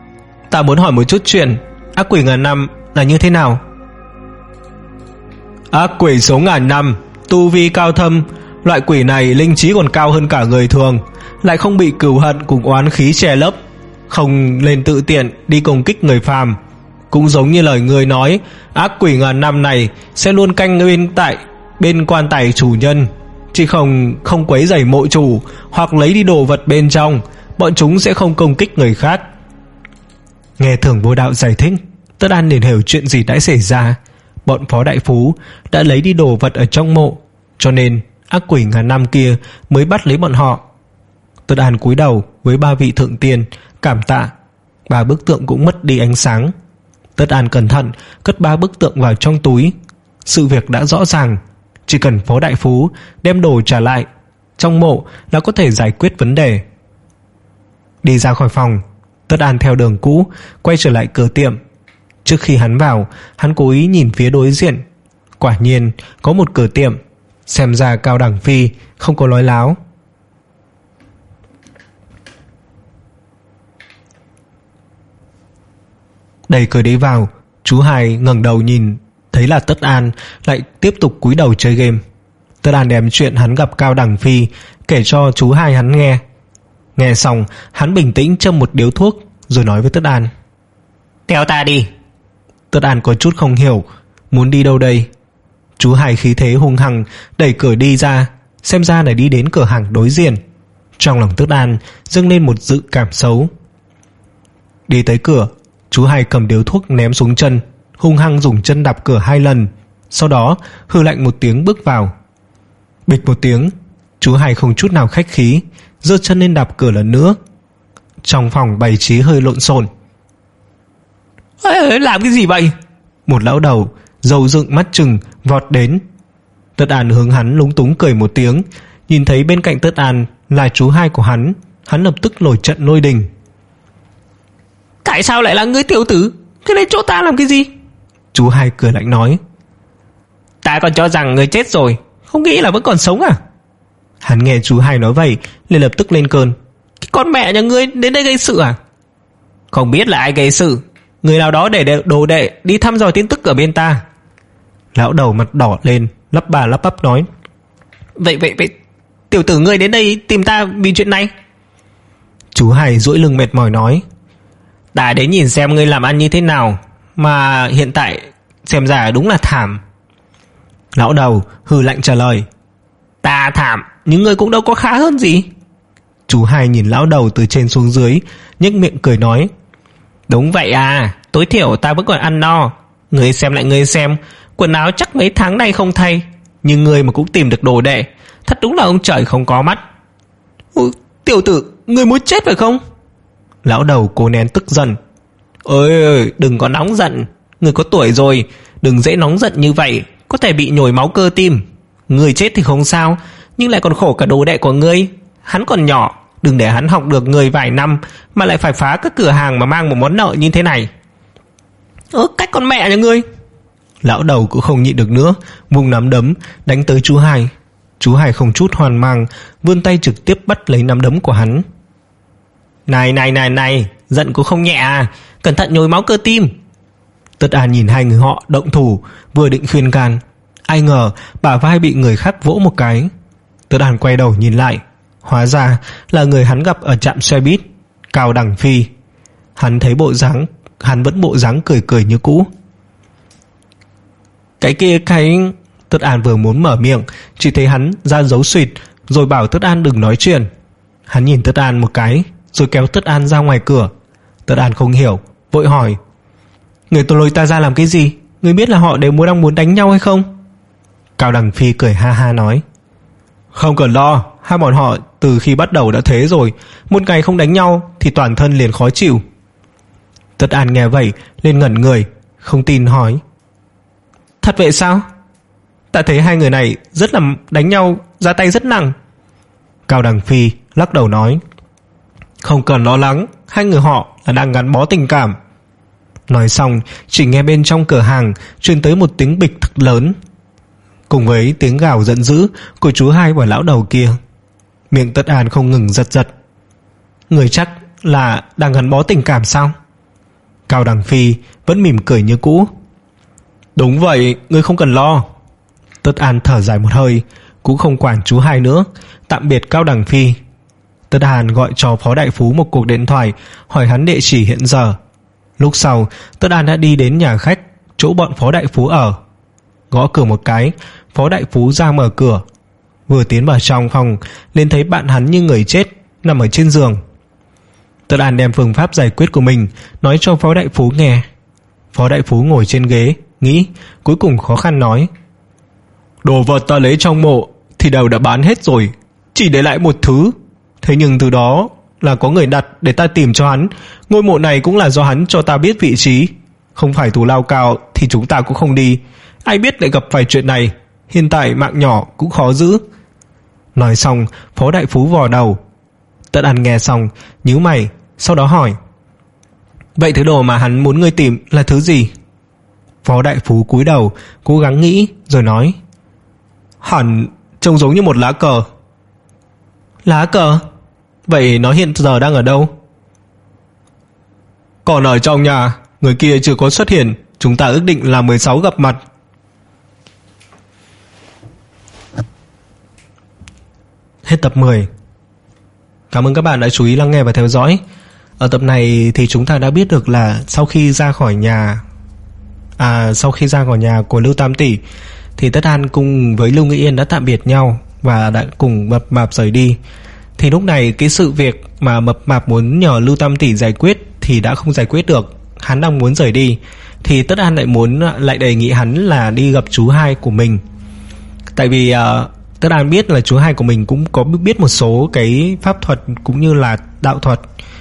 [SPEAKER 1] Ta muốn hỏi một chút chuyện, ác quỷ ngàn năm là như thế nào?
[SPEAKER 2] Ác quỷ số ngàn năm, tu vi cao thâm. Loại quỷ này linh trí còn cao hơn cả người thường, lại không bị cừu hận cùng oán khí che lấp, không lên tự tiện đi công kích người phàm. Cũng giống như lời người nói, ác quỷ ngàn năm này sẽ luôn canh bên tại bên quan tài chủ nhân, chỉ không không quấy rầy mộ chủ hoặc lấy đi đồ vật bên trong. Bọn chúng sẽ không công kích người khác. Nghe Thường Vô Đạo giải thích, Tất An liền hiểu chuyện gì đã xảy ra. Bọn Phó Đại Phú đã lấy đi đồ vật ở trong mộ, cho nên ác quỷ ngàn năm kia mới bắt lấy bọn họ. Tất An cúi đầu với ba vị thượng tiên cảm tạ. Ba bức tượng cũng mất đi ánh sáng. Tất An cẩn thận cất ba bức tượng vào trong túi. Sự việc đã rõ ràng, chỉ cần Phó Đại Phú đem đồ trả lại trong mộ là có thể giải quyết vấn đề. Đi ra khỏi phòng, Tất An theo đường cũ quay trở lại cửa tiệm. Trước khi hắn vào, hắn cố ý nhìn phía đối diện. Quả nhiên có một cửa tiệm. Xem ra Cao Đẳng Phi không có nói láo. Đẩy cửa đi vào, chú Hai ngẩng đầu nhìn thấy là Tất An, lại tiếp tục cúi đầu chơi game. Tất An đem chuyện hắn gặp Cao Đẳng Phi kể cho chú Hai hắn nghe. Nghe xong, hắn bình tĩnh châm một điếu thuốc rồi nói với Tất An: "Theo ta đi." Tất An có chút không hiểu, muốn đi đâu đây? Chú Hai khí thế hung hăng đẩy cửa đi ra, xem ra là đi đến cửa hàng đối diện. Trong lòng Tất An dâng lên một dự cảm xấu. Đi tới cửa, chú Hai cầm điếu thuốc ném xuống chân, hung hăng dùng chân đạp cửa hai lần, sau đó hừ lạnh một tiếng bước vào. Bịch một tiếng, chú Hai không chút nào khách khí giơ chân lên đạp cửa lần nữa. Trong phòng bày trí hơi lộn xộn. "Ê, làm cái gì vậy?" Một lão đầu râu dựng mắt trừng vọt đến. Tất An hướng hắn lúng túng cười một tiếng. Nhìn thấy bên cạnh Tất An là chú Hai của hắn, hắn lập tức nổi trận lôi đình. "Tại sao lại là ngươi tiểu tử? Cái này chỗ ta làm cái gì?" Chú Hai cười lạnh nói: "Ta còn cho rằng ngươi chết rồi, không nghĩ là vẫn còn sống à?" Hắn nghe chú Hai nói vậy liền lập tức lên cơn. "Cái con mẹ nhà ngươi đến đây gây sự à?" "Không biết là ai gây sự, người nào đó để đồ đệ đi thăm dò tin tức ở bên ta." Lão đầu mặt đỏ lên, lắp bà lắp bắp nói: Vậy vậy vậy tiểu tử ngươi đến đây tìm ta vì chuyện này?" Chú Hai duỗi lưng mệt mỏi nói: "Ta đến nhìn xem ngươi làm ăn như thế nào, mà hiện tại xem ra đúng là thảm." Lão đầu hừ lạnh trả lời: "Ta thảm, nhưng ngươi cũng đâu có khá hơn gì." Chú Hai nhìn lão đầu từ trên xuống dưới, nhếch miệng cười nói: "Đúng vậy à, tối thiểu ta vẫn còn ăn no. Ngươi xem lại ngươi xem, quần áo chắc mấy tháng nay không thay, nhưng ngươi mà cũng tìm được đồ đệ, thật đúng là ông trời không có mắt." "Ôi, tiểu tử, ngươi muốn chết phải không?" Lão đầu cố nén tức giận: "Ôi ơi, đừng có nóng giận, ngươi có tuổi rồi, đừng dễ nóng giận như vậy, có thể bị nhồi máu cơ tim. Ngươi chết thì không sao, nhưng lại còn khổ cả đồ đệ của ngươi. Hắn còn nhỏ, đừng để hắn học được người vài năm mà lại phải phá các cửa hàng mà mang một món nợ như thế này." "Ơ, cách con mẹ nhà ngươi!" Lão đầu cũng không nhịn được nữa, vùng nắm đấm đánh tới chú Hai. Chú Hai không chút hoang mang, vươn tay trực tiếp bắt lấy nắm đấm của hắn. Này này này này, giận cũng không nhẹ à, cẩn thận nhồi máu cơ tim." Tất An nhìn hai người họ động thủ, vừa định khuyên can, ai ngờ bả vai bị người khác vỗ một cái. Tất An quay đầu nhìn lại, hóa ra là người hắn gặp ở trạm xe buýt, Cao Đẳng Phi. Hắn thấy bộ dáng, hắn vẫn bộ dáng cười cười như cũ. Cái kia cái... Tất An vừa muốn mở miệng, chỉ thấy hắn ra dấu xuyệt, rồi bảo Tất An đừng nói chuyện. Hắn nhìn Tất An một cái, rồi kéo Tất An ra ngoài cửa. Tất An không hiểu, vội hỏi: "Người tôi lôi ta ra làm cái gì? Người biết là họ đều muốn đang muốn đánh nhau hay không?" Cao Đẳng Phi cười ha ha nói: "Không cần lo, hai bọn họ từ khi bắt đầu đã thế rồi, một ngày không đánh nhau thì toàn thân liền khó chịu." Tất An nghe vậy liền ngẩn người, không tin hỏi: "Thật vậy sao? Ta thấy hai người này rất là đánh nhau, ra tay rất nặng." Cao Đẳng Phi lắc đầu nói: "Không cần lo lắng, hai người họ là đang gắn bó tình cảm." Nói xong, chỉ nghe bên trong cửa hàng truyền tới một tiếng bịch thật lớn, cùng với tiếng gào giận dữ của chú Hai và lão đầu kia. Miệng Tất An không ngừng giật giật. Người chắc là đang gắn bó tình cảm sao? Cao Đẳng Phi vẫn mỉm cười như cũ: "Đúng vậy, ngươi không cần lo."
[SPEAKER 1] Tất An thở dài một hơi, cũng không quản chú hai nữa, tạm biệt Cao Đằng Phi. Tất An gọi cho Phó Đại Phú một cuộc điện thoại, hỏi hắn địa chỉ hiện giờ. Lúc sau, Tất An đã đi đến nhà khách chỗ bọn Phó Đại Phú ở. Gõ cửa một cái, Phó Đại Phú ra mở cửa. Vừa tiến vào trong phòng, liền thấy bạn hắn như người chết, nằm ở trên giường. Tất An đem phương pháp giải quyết của mình nói cho Phó Đại Phú nghe. Phó Đại Phú ngồi trên ghế, nghĩ, cuối cùng khó khăn nói: đồ vật ta lấy trong mộ thì đều đã bán hết rồi, chỉ để lại một thứ. Thế nhưng từ đó là có người đặt để ta tìm cho hắn. Ngôi mộ này cũng là do hắn cho ta biết vị trí. Không phải Tù Lao Cao thì chúng ta cũng không đi. Ai biết lại gặp phải chuyện này. Hiện tại mạng nhỏ cũng khó giữ. Nói xong, Phó Đại Phú vò đầu. Tất An nghe xong, nhíu mày, sau đó hỏi: vậy thứ đồ mà hắn muốn ngươi tìm là thứ gì? Phó Đại Phú cúi đầu, cố gắng nghĩ, rồi nói: hẳn trông giống như một lá cờ. Lá cờ? Vậy nó hiện giờ đang ở đâu? Còn ở trong nhà, người kia chưa có xuất hiện. Chúng ta ước định là mười sáu gặp mặt. Hết tập mười. Cảm ơn các bạn đã chú ý lắng nghe và theo dõi. Ở tập này thì chúng ta đã biết được là sau khi ra khỏi nhà À sau khi ra khỏi nhà của Lưu Tam Tỷ thì Tất An cùng với Lưu Nghĩ Yên đã tạm biệt nhau và đã cùng Mập Mạp rời đi. Thì lúc này cái sự việc mà Mập Mạp muốn nhờ Lưu Tam Tỷ giải quyết thì đã không giải quyết được. Hắn đang muốn rời đi thì Tất An lại muốn lại đề nghị hắn là đi gặp chú hai của mình. Tại vì uh, Tất An biết là chú hai của mình cũng có biết một số cái pháp thuật cũng như là đạo thuật.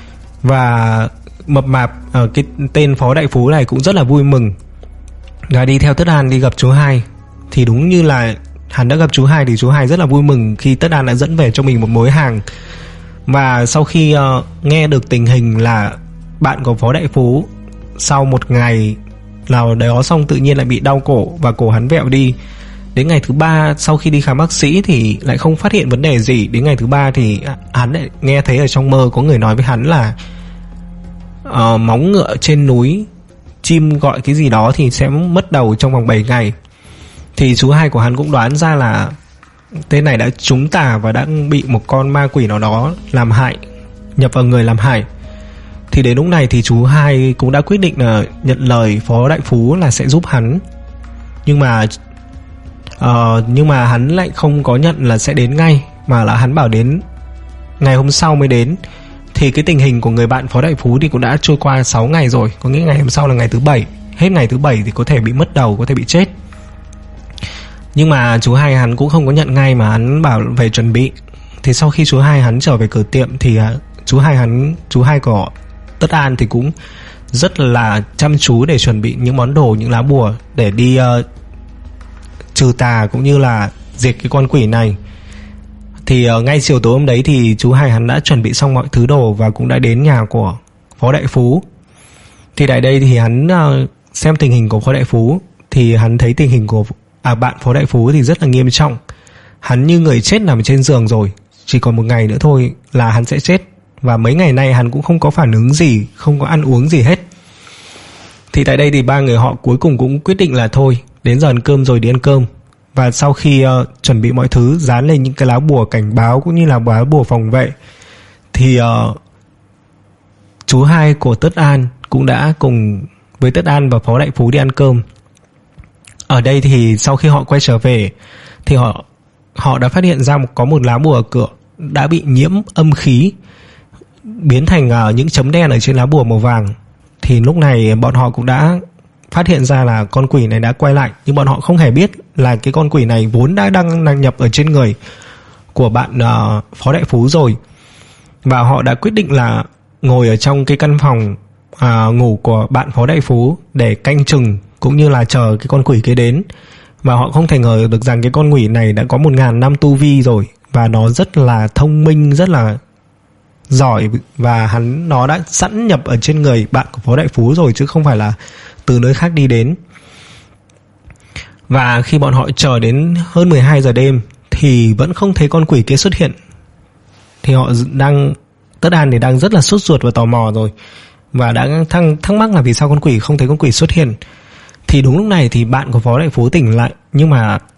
[SPEAKER 1] Và Mập Mạp ở uh, cái tên Phó Đại Phú này cũng rất là vui mừng và đi theo Tất An đi gặp chú hai. Thì đúng như là hắn đã gặp chú hai thì chú hai rất là vui mừng khi Tất An đã dẫn về cho mình một mối hàng. Và sau khi uh, nghe được tình hình là bạn của Phó Đại Phú sau một ngày nào đó xong tự nhiên lại bị đau cổ và cổ hắn vẹo đi. Đến ngày thứ ba sau khi đi khám bác sĩ thì lại không phát hiện vấn đề gì. Đến ngày thứ ba thì hắn lại nghe thấy ở trong mơ có người nói với hắn là uh, móng ngựa trên núi, chim gọi cái gì đó thì sẽ mất đầu trong vòng bảy ngày. Thì chú hai của hắn cũng đoán ra là tên này đã trúng tà và đã bị một con ma quỷ nào đó làm hại, nhập vào người làm hại. Thì đến lúc này thì chú hai cũng đã quyết định là nhận lời Phó Đại Phú là sẽ giúp hắn. Nhưng mà uh, Nhưng mà hắn lại không có nhận là sẽ đến ngay, mà là hắn bảo đến ngày hôm sau mới đến. Thì cái tình hình của người bạn Phó Đại Phú thì cũng đã trôi qua sáu ngày rồi. Có nghĩa ngày hôm sau là ngày thứ bảy. Hết ngày thứ bảy thì có thể bị mất đầu, có thể bị chết. Nhưng mà chú hai hắn cũng không có nhận ngay mà hắn bảo về chuẩn bị. Thì sau khi chú hai hắn trở về cửa tiệm thì uh, chú hai hắn chú hai của Tất An thì cũng rất là chăm chú để chuẩn bị những món đồ, những lá bùa để đi uh, trừ tà cũng như là diệt cái con quỷ này. Thì uh, ngay chiều tối hôm đấy thì chú hai hắn đã chuẩn bị xong mọi thứ đồ và cũng đã đến nhà của Phó Đại Phú. Thì tại đây thì hắn uh, xem tình hình của Phó Đại Phú thì hắn thấy tình hình của à, bạn Phó Đại Phú thì rất là nghiêm trọng. Hắn như người chết nằm trên giường rồi, chỉ còn một ngày nữa thôi là hắn sẽ chết. Và mấy ngày nay hắn cũng không có phản ứng gì, không có ăn uống gì hết. Thì tại đây thì ba người họ cuối cùng cũng quyết định là thôi, đến giờ ăn cơm rồi đi ăn cơm. Và sau khi uh, chuẩn bị mọi thứ, dán lên những cái lá bùa cảnh báo cũng như là lá bùa phòng vệ, thì uh, chú hai của Tất An cũng đã cùng với Tất An và Phó Đại Phú đi ăn cơm. Ở đây thì sau khi họ quay trở về thì họ họ đã phát hiện ra một, có một lá bùa ở cửa đã bị nhiễm âm khí, biến thành uh, những chấm đen ở trên lá bùa màu vàng. Thì lúc này bọn họ cũng đã phát hiện ra là con quỷ này đã quay lại. Nhưng bọn họ không hề biết là cái con quỷ này vốn đã đang, đang nhập ở trên người của bạn uh, Phó Đại Phú rồi. Và họ đã quyết định là ngồi ở trong cái căn phòng uh, ngủ của bạn Phó Đại Phú để canh chừng cũng như là chờ cái con quỷ kia đến. Và họ không thể ngờ được rằng cái con quỷ này đã có một ngàn năm tu vi rồi, và nó rất là thông minh, rất là giỏi, và hắn nó đã sẵn nhập ở trên người bạn của Phó Đại Phú rồi, chứ không phải là từ nơi khác đi đến. Và khi bọn họ chờ đến hơn mười hai giờ đêm thì vẫn không thấy con quỷ kia xuất hiện. Thì họ đang Tất An thì đang rất là sốt ruột và tò mò rồi, và đã thắc, thắc mắc là vì sao con quỷ không thấy con quỷ xuất hiện. Thì đúng lúc này thì bạn của Phó Đại Phú tỉnh lại, nhưng mà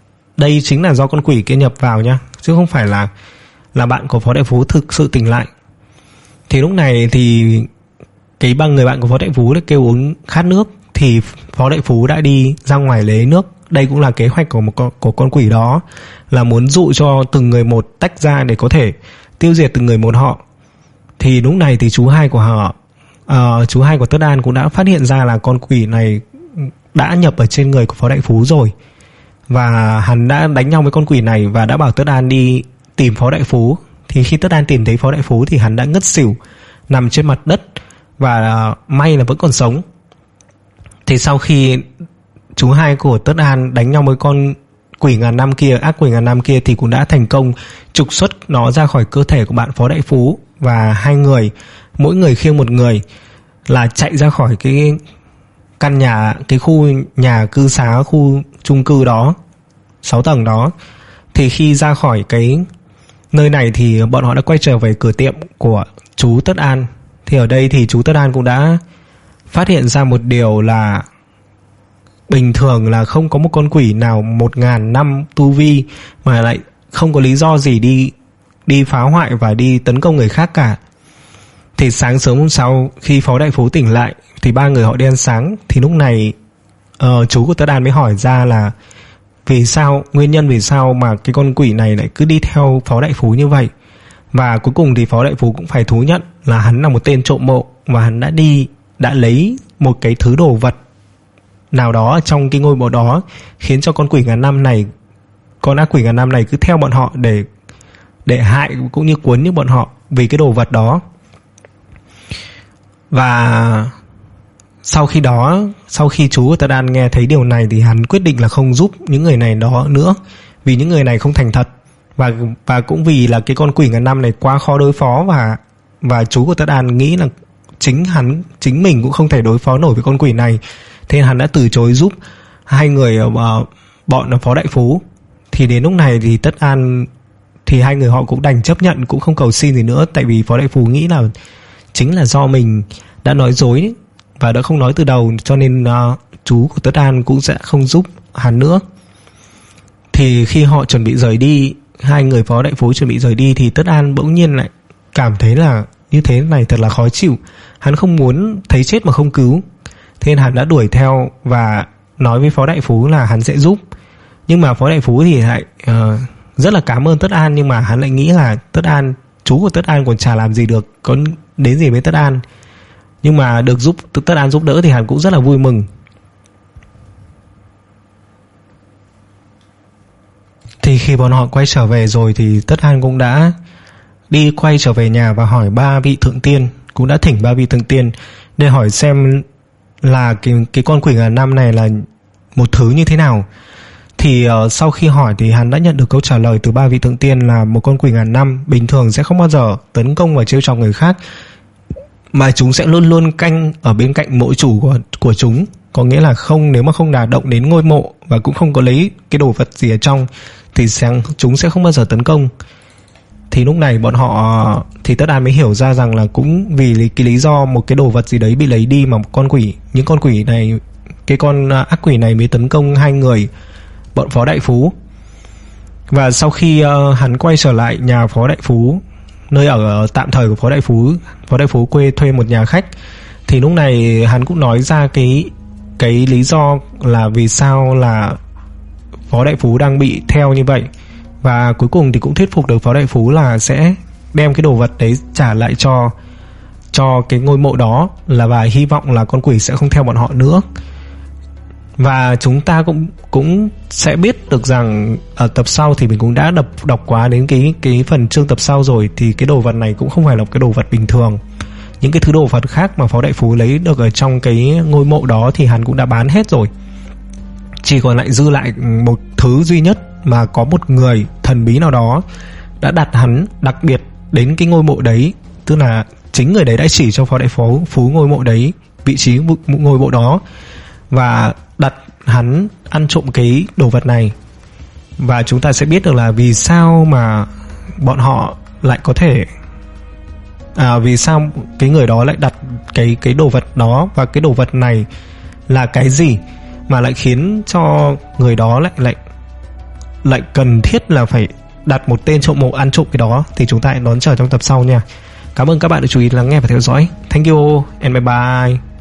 [SPEAKER 1] đây chính là do con quỷ kia nhập vào nha, chứ không phải là là bạn của Phó Đại Phú thực sự tỉnh lại. Thì lúc này thì cái bằng người bạn của Phó Đại Phú kêu uống khát nước, thì Phó Đại Phú đã đi ra ngoài lấy nước. Đây cũng là kế hoạch của một con, của con quỷ đó, là muốn dụ cho từng người một tách ra để có thể tiêu diệt từng người một họ. Thì lúc này thì chú hai của họ, uh, chú hai của Tất An cũng đã phát hiện ra là con quỷ này đã nhập ở trên người của Phó Đại Phú rồi, và hắn đã đánh nhau với con quỷ này và đã bảo Tất An đi tìm Phó Đại Phú. Thì khi Tất An tìm thấy Phó Đại Phú thì hắn đã ngất xỉu nằm trên mặt đất, và uh, may là vẫn còn sống. Thì sau khi chú hai của Tất An đánh nhau với con quỷ ngàn năm kia, ác quỷ ngàn năm kia, thì cũng đã thành công trục xuất nó ra khỏi cơ thể của bạn Phó Đại Phú. Và hai người, mỗi người khiêng một người, là chạy ra khỏi cái căn nhà, cái khu nhà cư xá, khu chung cư đó, sáu tầng đó. Thì khi ra khỏi cái nơi này thì bọn họ đã quay trở về cửa tiệm của chú Tất An. Thì ở đây thì chú Tất An cũng đã phát hiện ra một điều là bình thường là không có một con quỷ nào một ngàn năm tu vi mà lại không có lý do gì đi đi phá hoại và đi tấn công người khác cả. Thì sáng sớm hôm sau khi Phó Đại Phú tỉnh lại thì ba người họ đi ăn sáng. Thì lúc này uh, chú của Tất An mới hỏi ra là vì sao, nguyên nhân vì sao mà cái con quỷ này lại cứ đi theo Phó Đại Phú như vậy. Và cuối cùng thì Phó Đại Phú cũng phải thú nhận là hắn là một tên trộm mộ, và hắn đã đi đã lấy một cái thứ đồ vật nào đó trong cái ngôi mộ đó, khiến cho con quỷ ngàn năm này, con ác quỷ ngàn năm này cứ theo bọn họ để để hại cũng như cuốn như bọn họ vì cái đồ vật đó. Và sau khi đó, sau khi chú của Tất An nghe thấy điều này thì hắn quyết định là không giúp những người này đó nữa, vì những người này không thành thật, và và cũng vì là cái con quỷ ngàn năm này quá khó đối phó, và và chú của Tất An nghĩ là chính hắn chính mình cũng không thể đối phó nổi với con quỷ này, thế nên hắn đã từ chối giúp hai người uh, bọn Phó Đại Phú. Thì đến lúc này thì Tất An thì hai người họ cũng đành chấp nhận, cũng không cầu xin gì nữa, tại vì Phó Đại Phú nghĩ là chính là do mình đã nói dối và đã không nói từ đầu, cho nên uh, chú của Tất An cũng sẽ không giúp hắn nữa. Thì khi họ chuẩn bị rời đi, hai người Phó Đại Phú chuẩn bị rời đi, thì Tất An bỗng nhiên lại cảm thấy là như thế này thật là khó chịu. Hắn không muốn thấy chết mà không cứu, thế nên hắn đã đuổi theo và nói với Phó Đại Phú là hắn sẽ giúp. Nhưng mà Phó Đại Phú thì lại uh, rất là cảm ơn Tất An, nhưng mà hắn lại nghĩ là Tất An, chú của Tất An còn chả làm gì được, có đến gì với Tất An. Nhưng mà được giúp Tất An giúp đỡ thì hắn cũng rất là vui mừng. Thì khi bọn họ quay trở về rồi thì Tất An cũng đã đi quay trở về nhà và hỏi ba vị thượng tiên, cũng đã thỉnh ba vị thượng tiên để hỏi xem là cái, cái con quỷ ngàn năm này là một thứ như thế nào. Thì uh, sau khi hỏi thì hắn đã nhận được câu trả lời từ ba vị thượng tiên là một con quỷ ngàn năm bình thường sẽ không bao giờ tấn công và trêu chọc người khác, mà chúng sẽ luôn luôn canh ở bên cạnh mộ chủ của, của chúng. Có nghĩa là không, nếu mà không đả động đến ngôi mộ và cũng không có lấy cái đồ vật gì ở trong thì sẽ, chúng sẽ không bao giờ tấn công. Thì lúc này bọn họ thì Tất An mới hiểu ra rằng là cũng vì cái lý do một cái đồ vật gì đấy bị lấy đi mà con quỷ, những con quỷ này, cái con ác quỷ này mới tấn công hai người bọn Phó Đại Phú. Và sau khi uh, hắn quay trở lại nhà Phó Đại Phú, nơi ở tạm thời của Phó Đại Phú, Phó Đại Phú quê thuê một nhà khách, thì lúc này hắn cũng nói ra cái cái lý do là vì sao là Phó Đại Phú đang bị theo như vậy. Và cuối cùng thì cũng thuyết phục được Phó Đại Phú là sẽ đem cái đồ vật đấy trả lại cho cho cái ngôi mộ đó, là và hy vọng là con quỷ sẽ không theo bọn họ nữa. Và chúng ta cũng cũng sẽ biết được rằng ở tập sau thì mình cũng đã đọc đọc quá đến cái cái phần chương tập sau rồi, thì cái đồ vật này cũng không phải là cái đồ vật bình thường. Những cái thứ đồ vật khác mà Phó Đại Phú lấy được ở trong cái ngôi mộ đó thì hắn cũng đã bán hết rồi. Chỉ còn lại dư lại một thứ duy nhất mà có một người thần bí nào đó đã đặt hắn đặc biệt đến cái ngôi mộ đấy, tức là chính người đấy đã chỉ cho Phó Đại Phú Phú ngôi mộ đấy, vị trí ngôi mộ đó, và đặt hắn ăn trộm cái đồ vật này. Và chúng ta sẽ biết được là vì sao mà bọn họ lại có thể à, vì sao cái người đó lại đặt cái cái đồ vật đó, và cái đồ vật này là cái gì mà lại khiến cho người đó lại lại lại cần thiết là phải đặt một tên trộm mộ ăn trộm cái đó thì chúng ta hãy đón chờ trong tập sau nha. Cảm ơn các bạn đã chú ý lắng nghe và theo dõi. Thank you and bye bye.